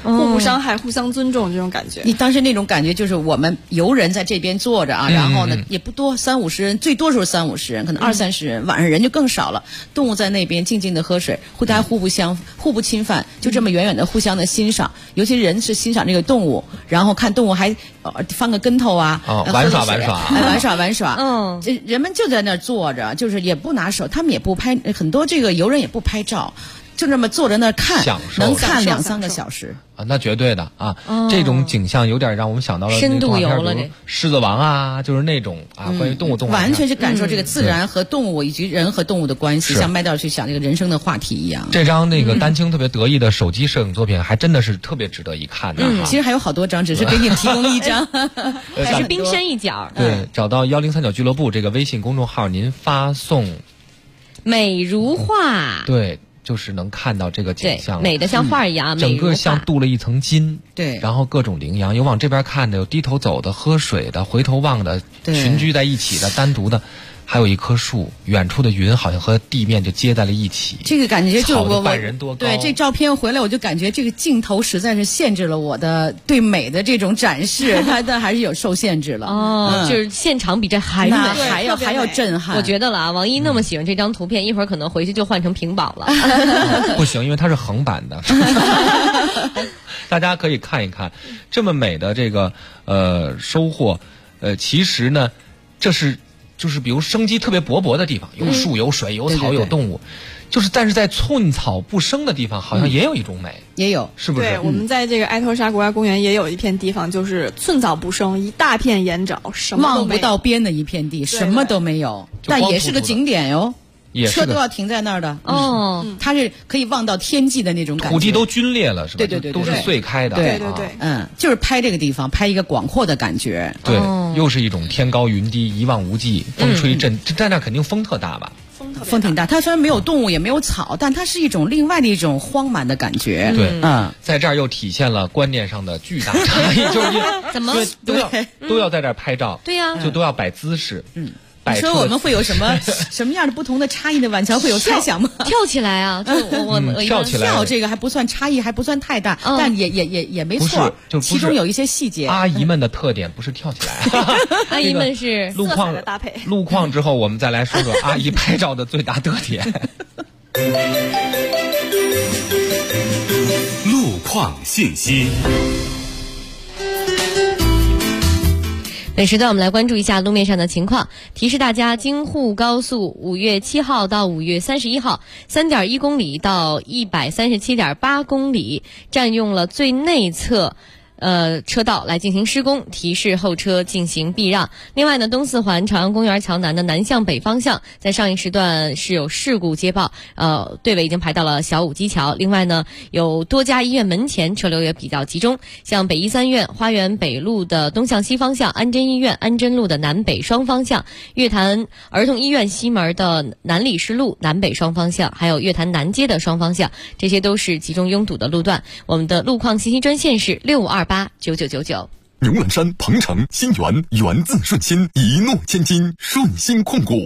互不伤害，互相尊重这种感觉。 你当时那种感觉就是我们游人在这边坐着啊，然后呢也不多，30-50人，最多时候30-50人，可能20-30人，晚上人就更少了。动物在那边静静的喝水，大家互不侵犯，就这么远远的互相的欣赏。尤其人是欣赏这个动物，然后看动物还翻个跟头啊， 玩耍。人们就在那儿坐着，就是也不拿手，他们也不拍，很多这个游人也不拍照。就这么坐在那儿看，能看2-3个小时啊，那绝对的啊！这种景象有点让我们想到了深度游了，这狮子王啊，就是那种关于动物完全是感受这个自然和动物以及人和动物的关系，像麦道去想这个人生的话题一样。 这张那个丹青特别得意的手机摄影作品，还真的是特别值得一看的。 其实还有好多张，只是给你提供一张， 还是冰山一角。 对，找到1039俱乐部这个微信公众号，您发送 “美如画”。 对。就是能看到这个景象， 美的像画一样， 整个像镀了一层金。 对， 然后各种羚羊，有往这边看的，有低头走的，喝水的，回头望的，群居在一起的，单独的，还有一棵树，远处的云好像和地面就接在了一起。 这个感觉就我半人多高。 对，这照片回来我就感觉这个镜头实在是限制了我的对美的这种展示，它还是有受限制了。 就是现场比这还美， 还要震撼。 我觉得了啊，王一那么喜欢这张图片，一会儿可能回去就换成屏保了。 不行，因为它是横版的。大家可以看一看这么美的这个收获。其实呢，就是比如生机特别勃勃的地方，有树有水有草有动物，就是但是在寸草不生的地方，好像也有一种美， 也有， 是不是？ 对，我们在这个哀头沙国家公园也有一片地方，就是寸草不生，一大片盐沼，什么都没有， 望不到边的一片地，什么都没有，但也是个景点哟。车都要停在那儿的它是可以望到天际的那种感觉。 土地都皲裂了，是吧？ 对， 都是碎开的。 对， 就是拍这个地方，拍一个广阔的感觉。 对，又是一种天高云低，一望无际，风吹阵，在那肯定风特大吧？ 风挺大。它虽然没有动物，也没有草，但它是一种另外的一种荒蛮的感觉。 对，在这儿又体现了观念上的巨大差异，就是怎么都要在这儿拍照？ 对呀， 就都要摆姿势。 你说我们会有什么样的不同的差异呢？晚乔会有猜想吗？ 跳起来啊！就我跳起来， 跳这个还不算差异，还不算太大，但也没错。 就其中有一些细节。 阿姨们的特点不是跳起来， 阿姨们是路况的搭配。 路况之后，我们再来说说阿姨拍照的最大特点。 路况信息。 本时段我们来关注一下路面上的情况，提示大家，京沪高速5月7号到5月31号 3.1 公里到137.8公里占用了最内侧车道来进行施工，提示后车进行避让。另外呢，东四环朝阳公园桥南的南向北方向，在上一时段是有事故接报，队尾已经排到了小武基桥。另外呢，有多家医院门前车流也比较集中，像北医三院花园北路的东向西方向，安贞医院安贞路的南北双方向，乐坛儿童医院西门的南礼士路南北双方向，还有乐坛南街的双方向，这些都是集中拥堵的路段。我们的路况信息专线是65289999。 牛栏山、鹏城、新源，源自顺心，一诺千金，顺心控股。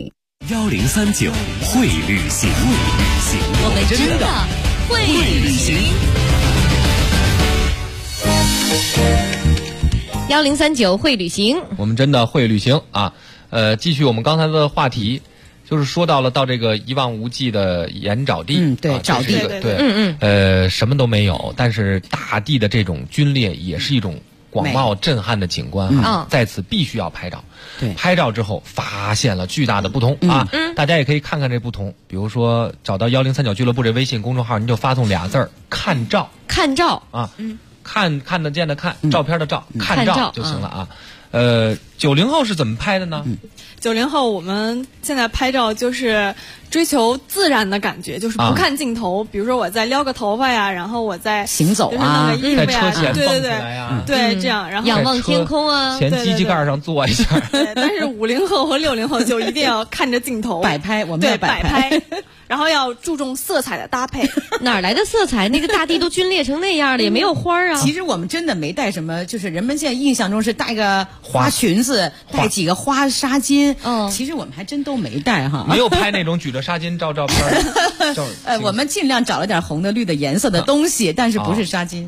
1039会旅行， 我们真的会旅行。1039会旅行， 我们真的会旅行啊！继续我们刚才的话题。就是说到了这个一望无际的盐沼地， 对，沼地， 对，什么都没有，但是大地的这种皲裂也是一种广袤震撼的景观哈，在此必须要拍照。 对， 拍照之后发现了巨大的不同啊，大家也可以看看这不同，比如说找到1039俱乐部这微信公众号，您就发送俩字儿“看照”， 看照啊，看得见的看，照片的照，看照就行了啊。90后是怎么拍的呢 ？90后我们现在拍照就是追求自然的感觉，就是不看镜头。比如说我在撩个头发呀，然后我在行走啊， 在车前对蹦起来呀， 对，这样，然后仰望天空啊， 前机器盖上坐一下。 对，但是50后和60后就一定要看着镜头摆拍，我们要摆拍。 然后要注重色彩的搭配， 哪来的色彩？那个大地都皲裂成那样了，也没有花啊。 其实我们真的没带什么，就是人们现在印象中是带个花裙子，带几个花纱巾。其实我们还真都没带哈。 没有拍那种举着纱巾照照片。 我们尽量找了点红的、绿的颜色的东西，但是不是纱巾。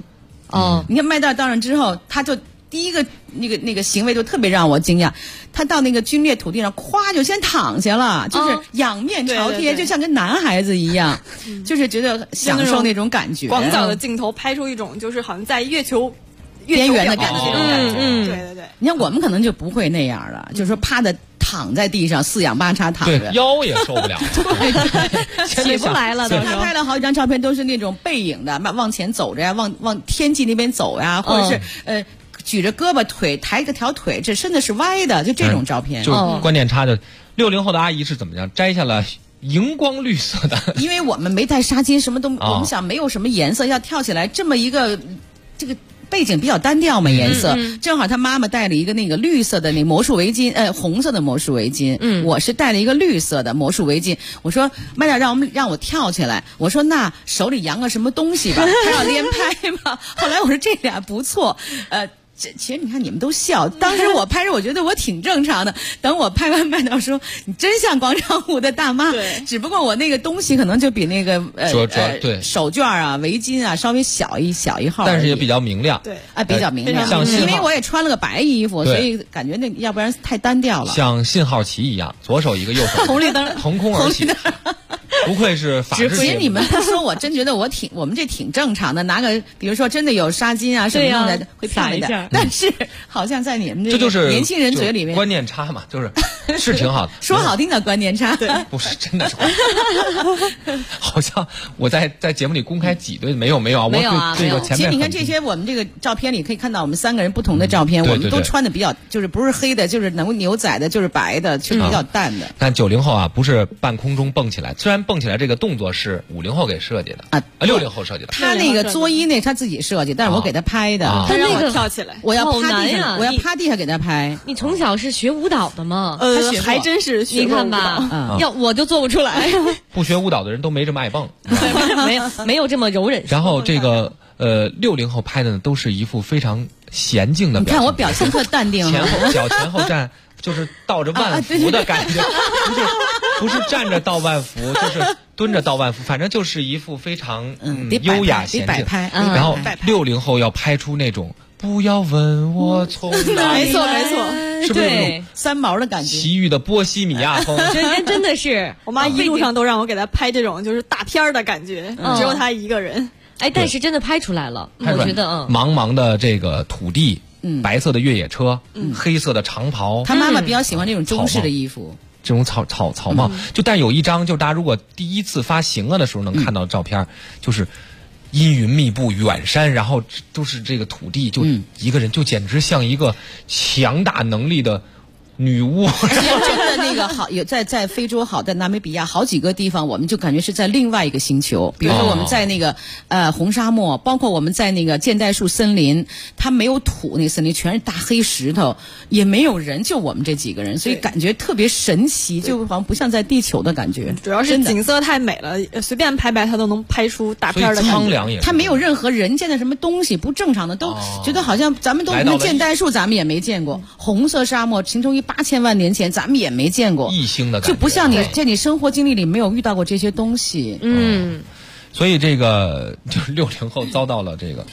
你看麦袋到那之后，他就第一个那个行为就特别让我惊讶，他到那个龟裂土地上，咵就先躺下了，就是仰面朝天，就像跟男孩子一样，就是觉得享受那种感觉。 广角的镜头拍出一种就是好像在月球边缘的感觉。 对。 你看我们可能就不会那样了，就是说趴的躺在地上四仰八叉躺着， 对，腰也受不了， 起不来了。 他拍了好几张照片，都是那种背影的，往前走着呀，往天际那边走呀，或者是举着胳膊腿抬个条腿，这身子是歪的，就这种照片。 就关键差就60后的阿姨是怎么样摘下了荧光绿色的， 因为我们没带纱巾，什么都我们想没有什么颜色，要跳起来这么一个这个。背景比较单调嘛，颜色正好他妈妈带了一个那个绿色的那魔术围巾，红色的魔术围巾，我是带了一个绿色的魔术围巾。我说麦点让我跳起来，我说那手里扬个什么东西吧，他要连拍嘛。后来我说这俩不错，其实你看你们都笑，当时我拍着我觉得我挺正常的，等我拍完麦点说你真像广场舞的大妈，只不过我那个东西可能就比那个对手绢啊围巾啊稍微小一号， 但是也比较明亮， 对比较明亮，因为我也穿了个白衣服，所以感觉那要不然太单调了， 像信号旗一样，左手一个右手红绿灯腾空而起。不愧是法制节目。 只是你们不说，我真觉得我们这挺正常的。拿个比如说真的有纱巾啊什么用的，会漂亮一点。但是好像在你们这就是年轻人嘴里面观念差嘛，是挺好的。 说好听的观念差，对， 不是真的是。好像我在节目里公开挤兑没有啊， 没有啊， 这个前面。 其实你看这些我们这个照片里可以看到我们3个人不同的照片，我们都穿的比较就是不是黑的，就是牛仔的，就是白的，就是比较淡的。 但90后啊，不是半空中蹦起来，虽然蹦起来这个动作是50后给设计的啊，60后设计的。 他那个作揖他自己设计，但是我给他拍的。 他让我跳起来， 我要趴地上，我要趴地上给他拍。 你从小是学舞蹈的吗？ 还真是学你看吧，要我就做不出来。 不学舞蹈的人都没这么爱蹦， 没有这么柔韧。 然后这个60后拍的呢，都是一副非常娴静的表情。 你看我表情特淡定， 脚前后站。就是倒着万福的感觉，不是站着倒万福，就是蹲着倒万福，反正就是一副非常优雅娴静。然后60后要拍出那种不要问我从哪里， 没错， 是不是那种三毛的感觉？ 奇遇的波西米亚风， 真的是， 我妈一路上都让我给她拍这种就是大片的感觉，只有她一个人。 但是真的拍出来了，我觉得茫茫的这个土地。白色的越野车，黑色的长袍。 他妈妈比较喜欢这种中式的衣服， 这种草帽。但有一张，就大家如果第一次发行了的时候能看到照片，就是阴云密布，远山，然后都是这个土地，就一个人，就简直像一个强大能力的女巫。 真的那个好，有在非洲好，在纳米比亚好几个地方，我们就感觉是在另外一个星球。比如说我们在那个红沙漠，包括我们在那个剑代树森林，它没有土，那个森林全是大黑石头，也没有人，就我们这几个人，所以感觉特别神奇，就好像不像在地球的感觉。 主要是景色太美了，随便拍它都能拍出大片的苍凉也。 它没有任何人间的什么东西不正常的，都觉得好像咱们都那剑代树咱们也没见过，红色沙漠形成于8000万年前，咱们也没见过。 异星的感觉， 就不像你在你生活经历里没有遇到过这些东西。 所以这个就是60后遭到了这个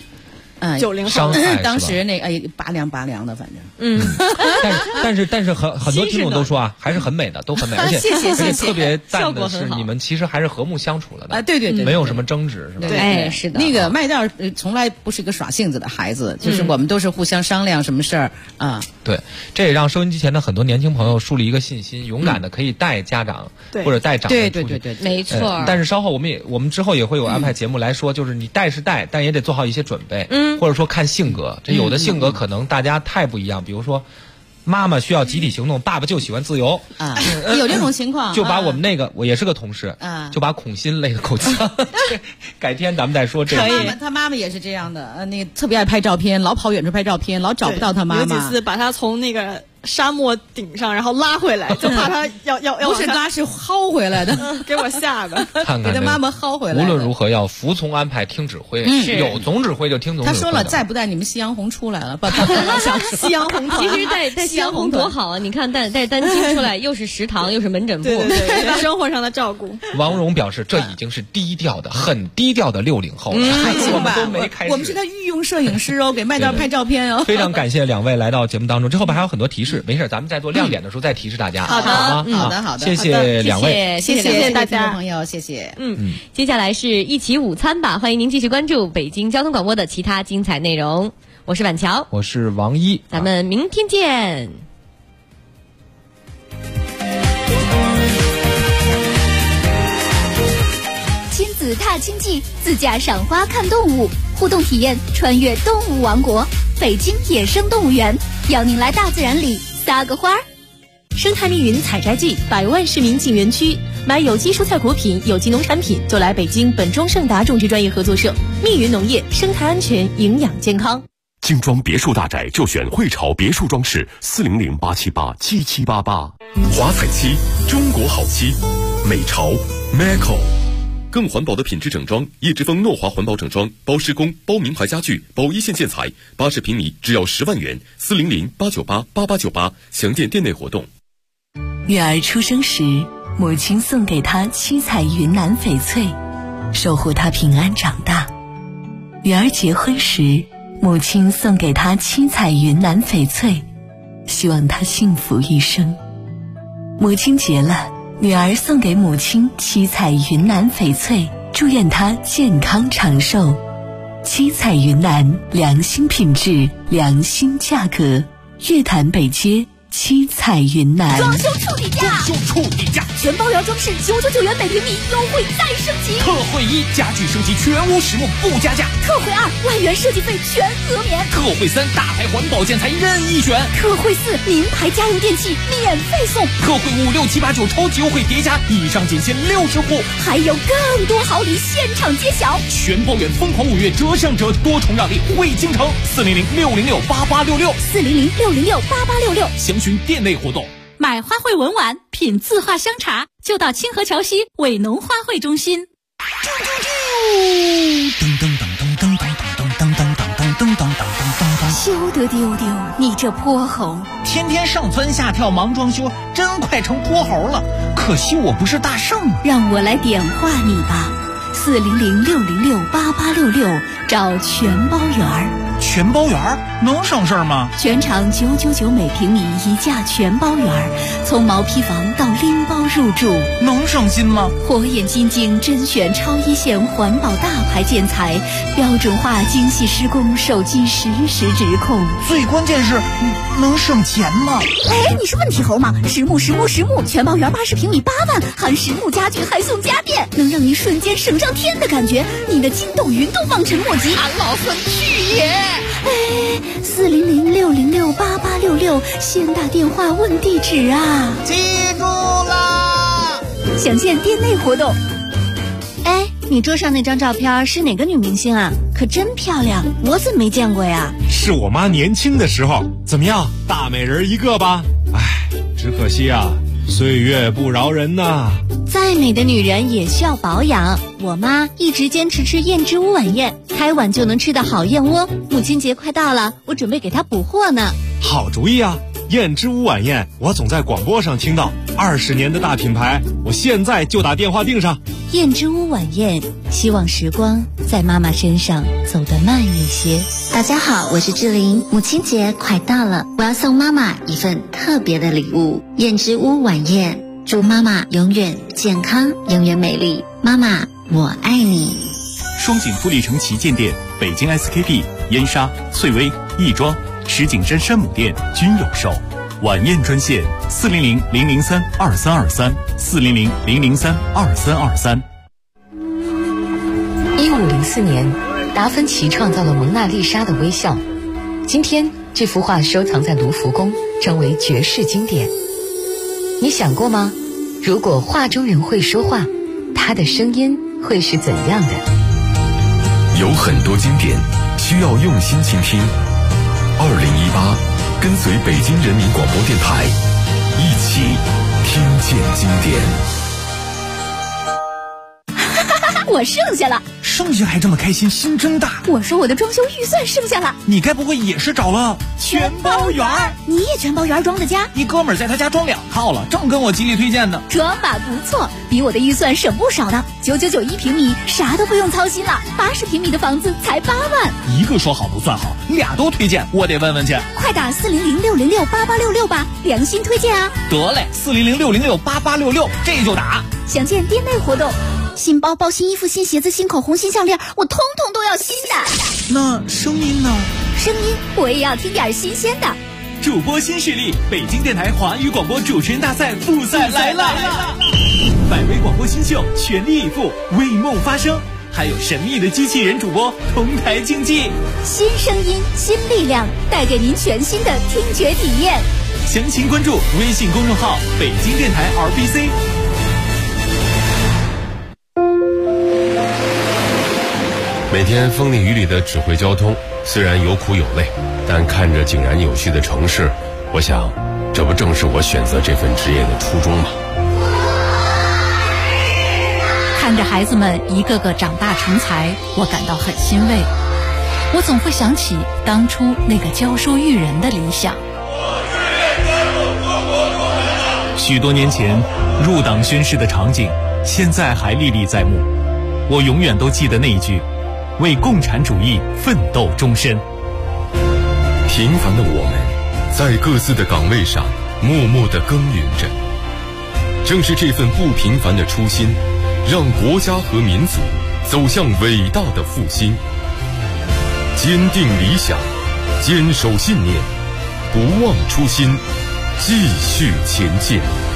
90后伤害， 当时那拔凉的，反正但是很多听众都说啊，还是很美的，都很美，而且谢谢特别淡的是你们其实还是和睦相处了的对， 没有什么争执，是吧？ 对， 是的。 那个麦袋从来不是一个耍性子的孩子，就是我们都是互相商量什么事儿啊。 对，这也让收音机前的很多年轻朋友树立一个信心，勇敢的可以带家长或者带长辈出去。 对， 没错。 但是稍后我们之后也会有安排节目来说，就是你带是带，但也得做好一些准备。或者说看性格，这有的性格可能大家太不一样，比如说妈妈需要集体行动，爸爸就喜欢自由啊，有这种情况。 就把我们那个我也是个同事就把孔欣累得够呛。改天咱们再说这个。 他妈妈也是这样的，那个特别爱拍照片，老跑远处拍照片，老找不到他妈妈。 有几次把他从那个沙漠顶上，然后拉回来，就怕他要不是拉，是薅回来的， 给我吓的， 看看给他妈妈薅回来。 无论如何要服从安排，听指挥，有总指挥就听总指挥。 他说了，再不带你们夕阳红出来了，把他老想说夕阳红团， 其实带夕阳红多好啊！你看带单亲出来，又是食堂，又是门诊部， 对，生活上的照顾。 王蓉表示，这已经是低调的、很低调的60后了，我们都没开始。 我们是他御用摄影师哦，给麦道拍照片哦。 非常感谢两位来到节目当中，这后边还有很多提示，没事，咱们在做亮点的时候再提示大家。 好的，好的，好的， 谢谢两位， 谢谢大家朋友，谢谢。 接下来是一起午餐吧，欢迎您继续关注北京交通广播的其他精彩内容。我是板桥， 我是王一， 咱们明天见。 亲子踏青记，自驾赏花看动物，互动体验穿越动物王国，北京野生动物园，邀您来大自然里撒个花儿。 生态密云采摘季，100万市民进园区，买有机蔬菜果品、有机农产品就来北京本庄盛达种植专业合作社，密云农业，生态安全，营养健康。 精装别墅大宅就选汇潮别墅装饰，400-878-7788。 华彩漆，中国好漆，美潮 Maco。更环保的品质整装，叶之峰诺华环保整装，包施工、包名牌家具、包一线建材，80平米只要10万元，400-898-8898，详见店内活动。 女儿出生时，母亲送给她七彩云南翡翠，守护她平安长大。女儿结婚时，母亲送给她七彩云南翡翠，希望她幸福一生。母亲节了，女儿送给母亲七彩云南翡翠，祝愿她健康长寿。七彩云南，良心品质，良心价格，月坛北街七彩云南。 装修处底价， 装修处底价， 全包圆装饰999元每平米，优惠再升级。 特惠1，家具升级全屋实木不加价。 特惠2，外援设计费全额免。 特惠3，大牌环保建材任意选。 特惠4，名牌家用电器免费送。 特惠5、6、7、8、9超级优惠叠加，以上仅限60户， 还有更多好礼现场揭晓。 全包圆疯狂5月折上折，多重让利惠京城，400-606-8866，400-606-8866，详询店内活动。 买花卉文玩，品字画香茶，就到清河桥西伟农花卉中心。 休得丢丢，你这泼猴！ 天天上蹿下跳忙装修，真快成泼猴了。可惜我不是大圣， 让我来点化你吧。400-606-8866，找全包圆儿。 全包圆儿能省事儿吗？ 全场999每平米一价全包圆儿，从毛坯房到拎包入住， 能省心吗？ 火眼金睛甄选超一线环保大牌建材，标准化精细施工，手机实时指控。 最关键是能省钱吗？ 哎，你是问题猴吗？实木全包圆80平米8万，含实木家具还送家电，能让您瞬间省上天的感觉，你的筋斗云都望尘莫及。 俺老孙去也！ 哎，400-606-8866，先打电话问地址啊！ 记住啦！ 详见店内活动。 哎，你桌上那张照片是哪个女明星啊？可真漂亮，我怎么没见过呀？ 是我妈年轻的时候，怎么样，大美人一个吧？哎，只可惜啊，岁月不饶人呐。 再美的女人也需要保养，我妈一直坚持吃燕之屋晚宴，开碗就能吃的好燕窝。母亲节快到了，我准备给她补货呢。 好主意啊！燕之屋晚宴，我总在广播上听到，20年的大品牌，我现在就打电话订上。 燕之屋晚宴，希望时光在妈妈身上走得慢一些。 大家好，我是志玲，母亲节快到了，我要送妈妈一份特别的礼物——燕之屋晚宴，祝妈妈永远健康，永远美丽。妈妈，我爱你。 双井富力城旗舰店、北京 SKP、燕莎、翠微、亦庄、石景山山姆店均有售。晚宴专线400-003-2323，400-003-2323。 1504年，达芬奇创造了蒙娜丽莎的微笑。今天，这幅画收藏在卢浮宫，成为绝世经典。你想过吗？如果画中人会说话，他的声音会是怎样的？ 有很多经典需要用心倾听。2018 跟随北京人民广播电台，一起听见经典。 我剩下了， 剩下还这么开心，心真大。 我说我的装修预算剩下了， 你该不会也是找了全包圆？ 你也全包圆装的家？ 一哥们儿在他家装2套了，正跟我极力推荐呢。 装吧不错，比我的预算省不少的，9991平米，啥都不用操心了。80平米的房子才8万。 一个说好不算好，2都推荐，我得问问去。 快打40060688866吧，良心推荐啊！ 得嘞，40060688866，这就打。 详见店内活动。新包包、新衣服、新鞋子、新口红、新项链，我通通都要新的。 那声音呢？ 声音我也要听点新鲜的。 主播新势力，北京电台华语广播主持人大赛复赛来了！100位广播新秀全力以赴，为梦发声，还有神秘的机器人主播同台竞技。 新声音，新力量，带给您全新的听觉体验。 详情关注微信公众号“北京电台 RBC”。 每天风里雨里的指挥交通，虽然有苦有累，但看着井然有序的城市，我想，这不正是我选择这份职业的初衷吗？ 看着孩子们一个个长大成才，我感到很欣慰。我总会想起当初那个教书育人的理想。 许多年前入党宣誓的场景，现在还历历在目。我永远都记得那一句：为共产主义奋斗终身。 平凡的我们，在各自的岗位上默默地耕耘着。正是这份不平凡的初心，让国家和民族走向伟大的复兴。坚定理想，坚守信念，不忘初心，继续前进。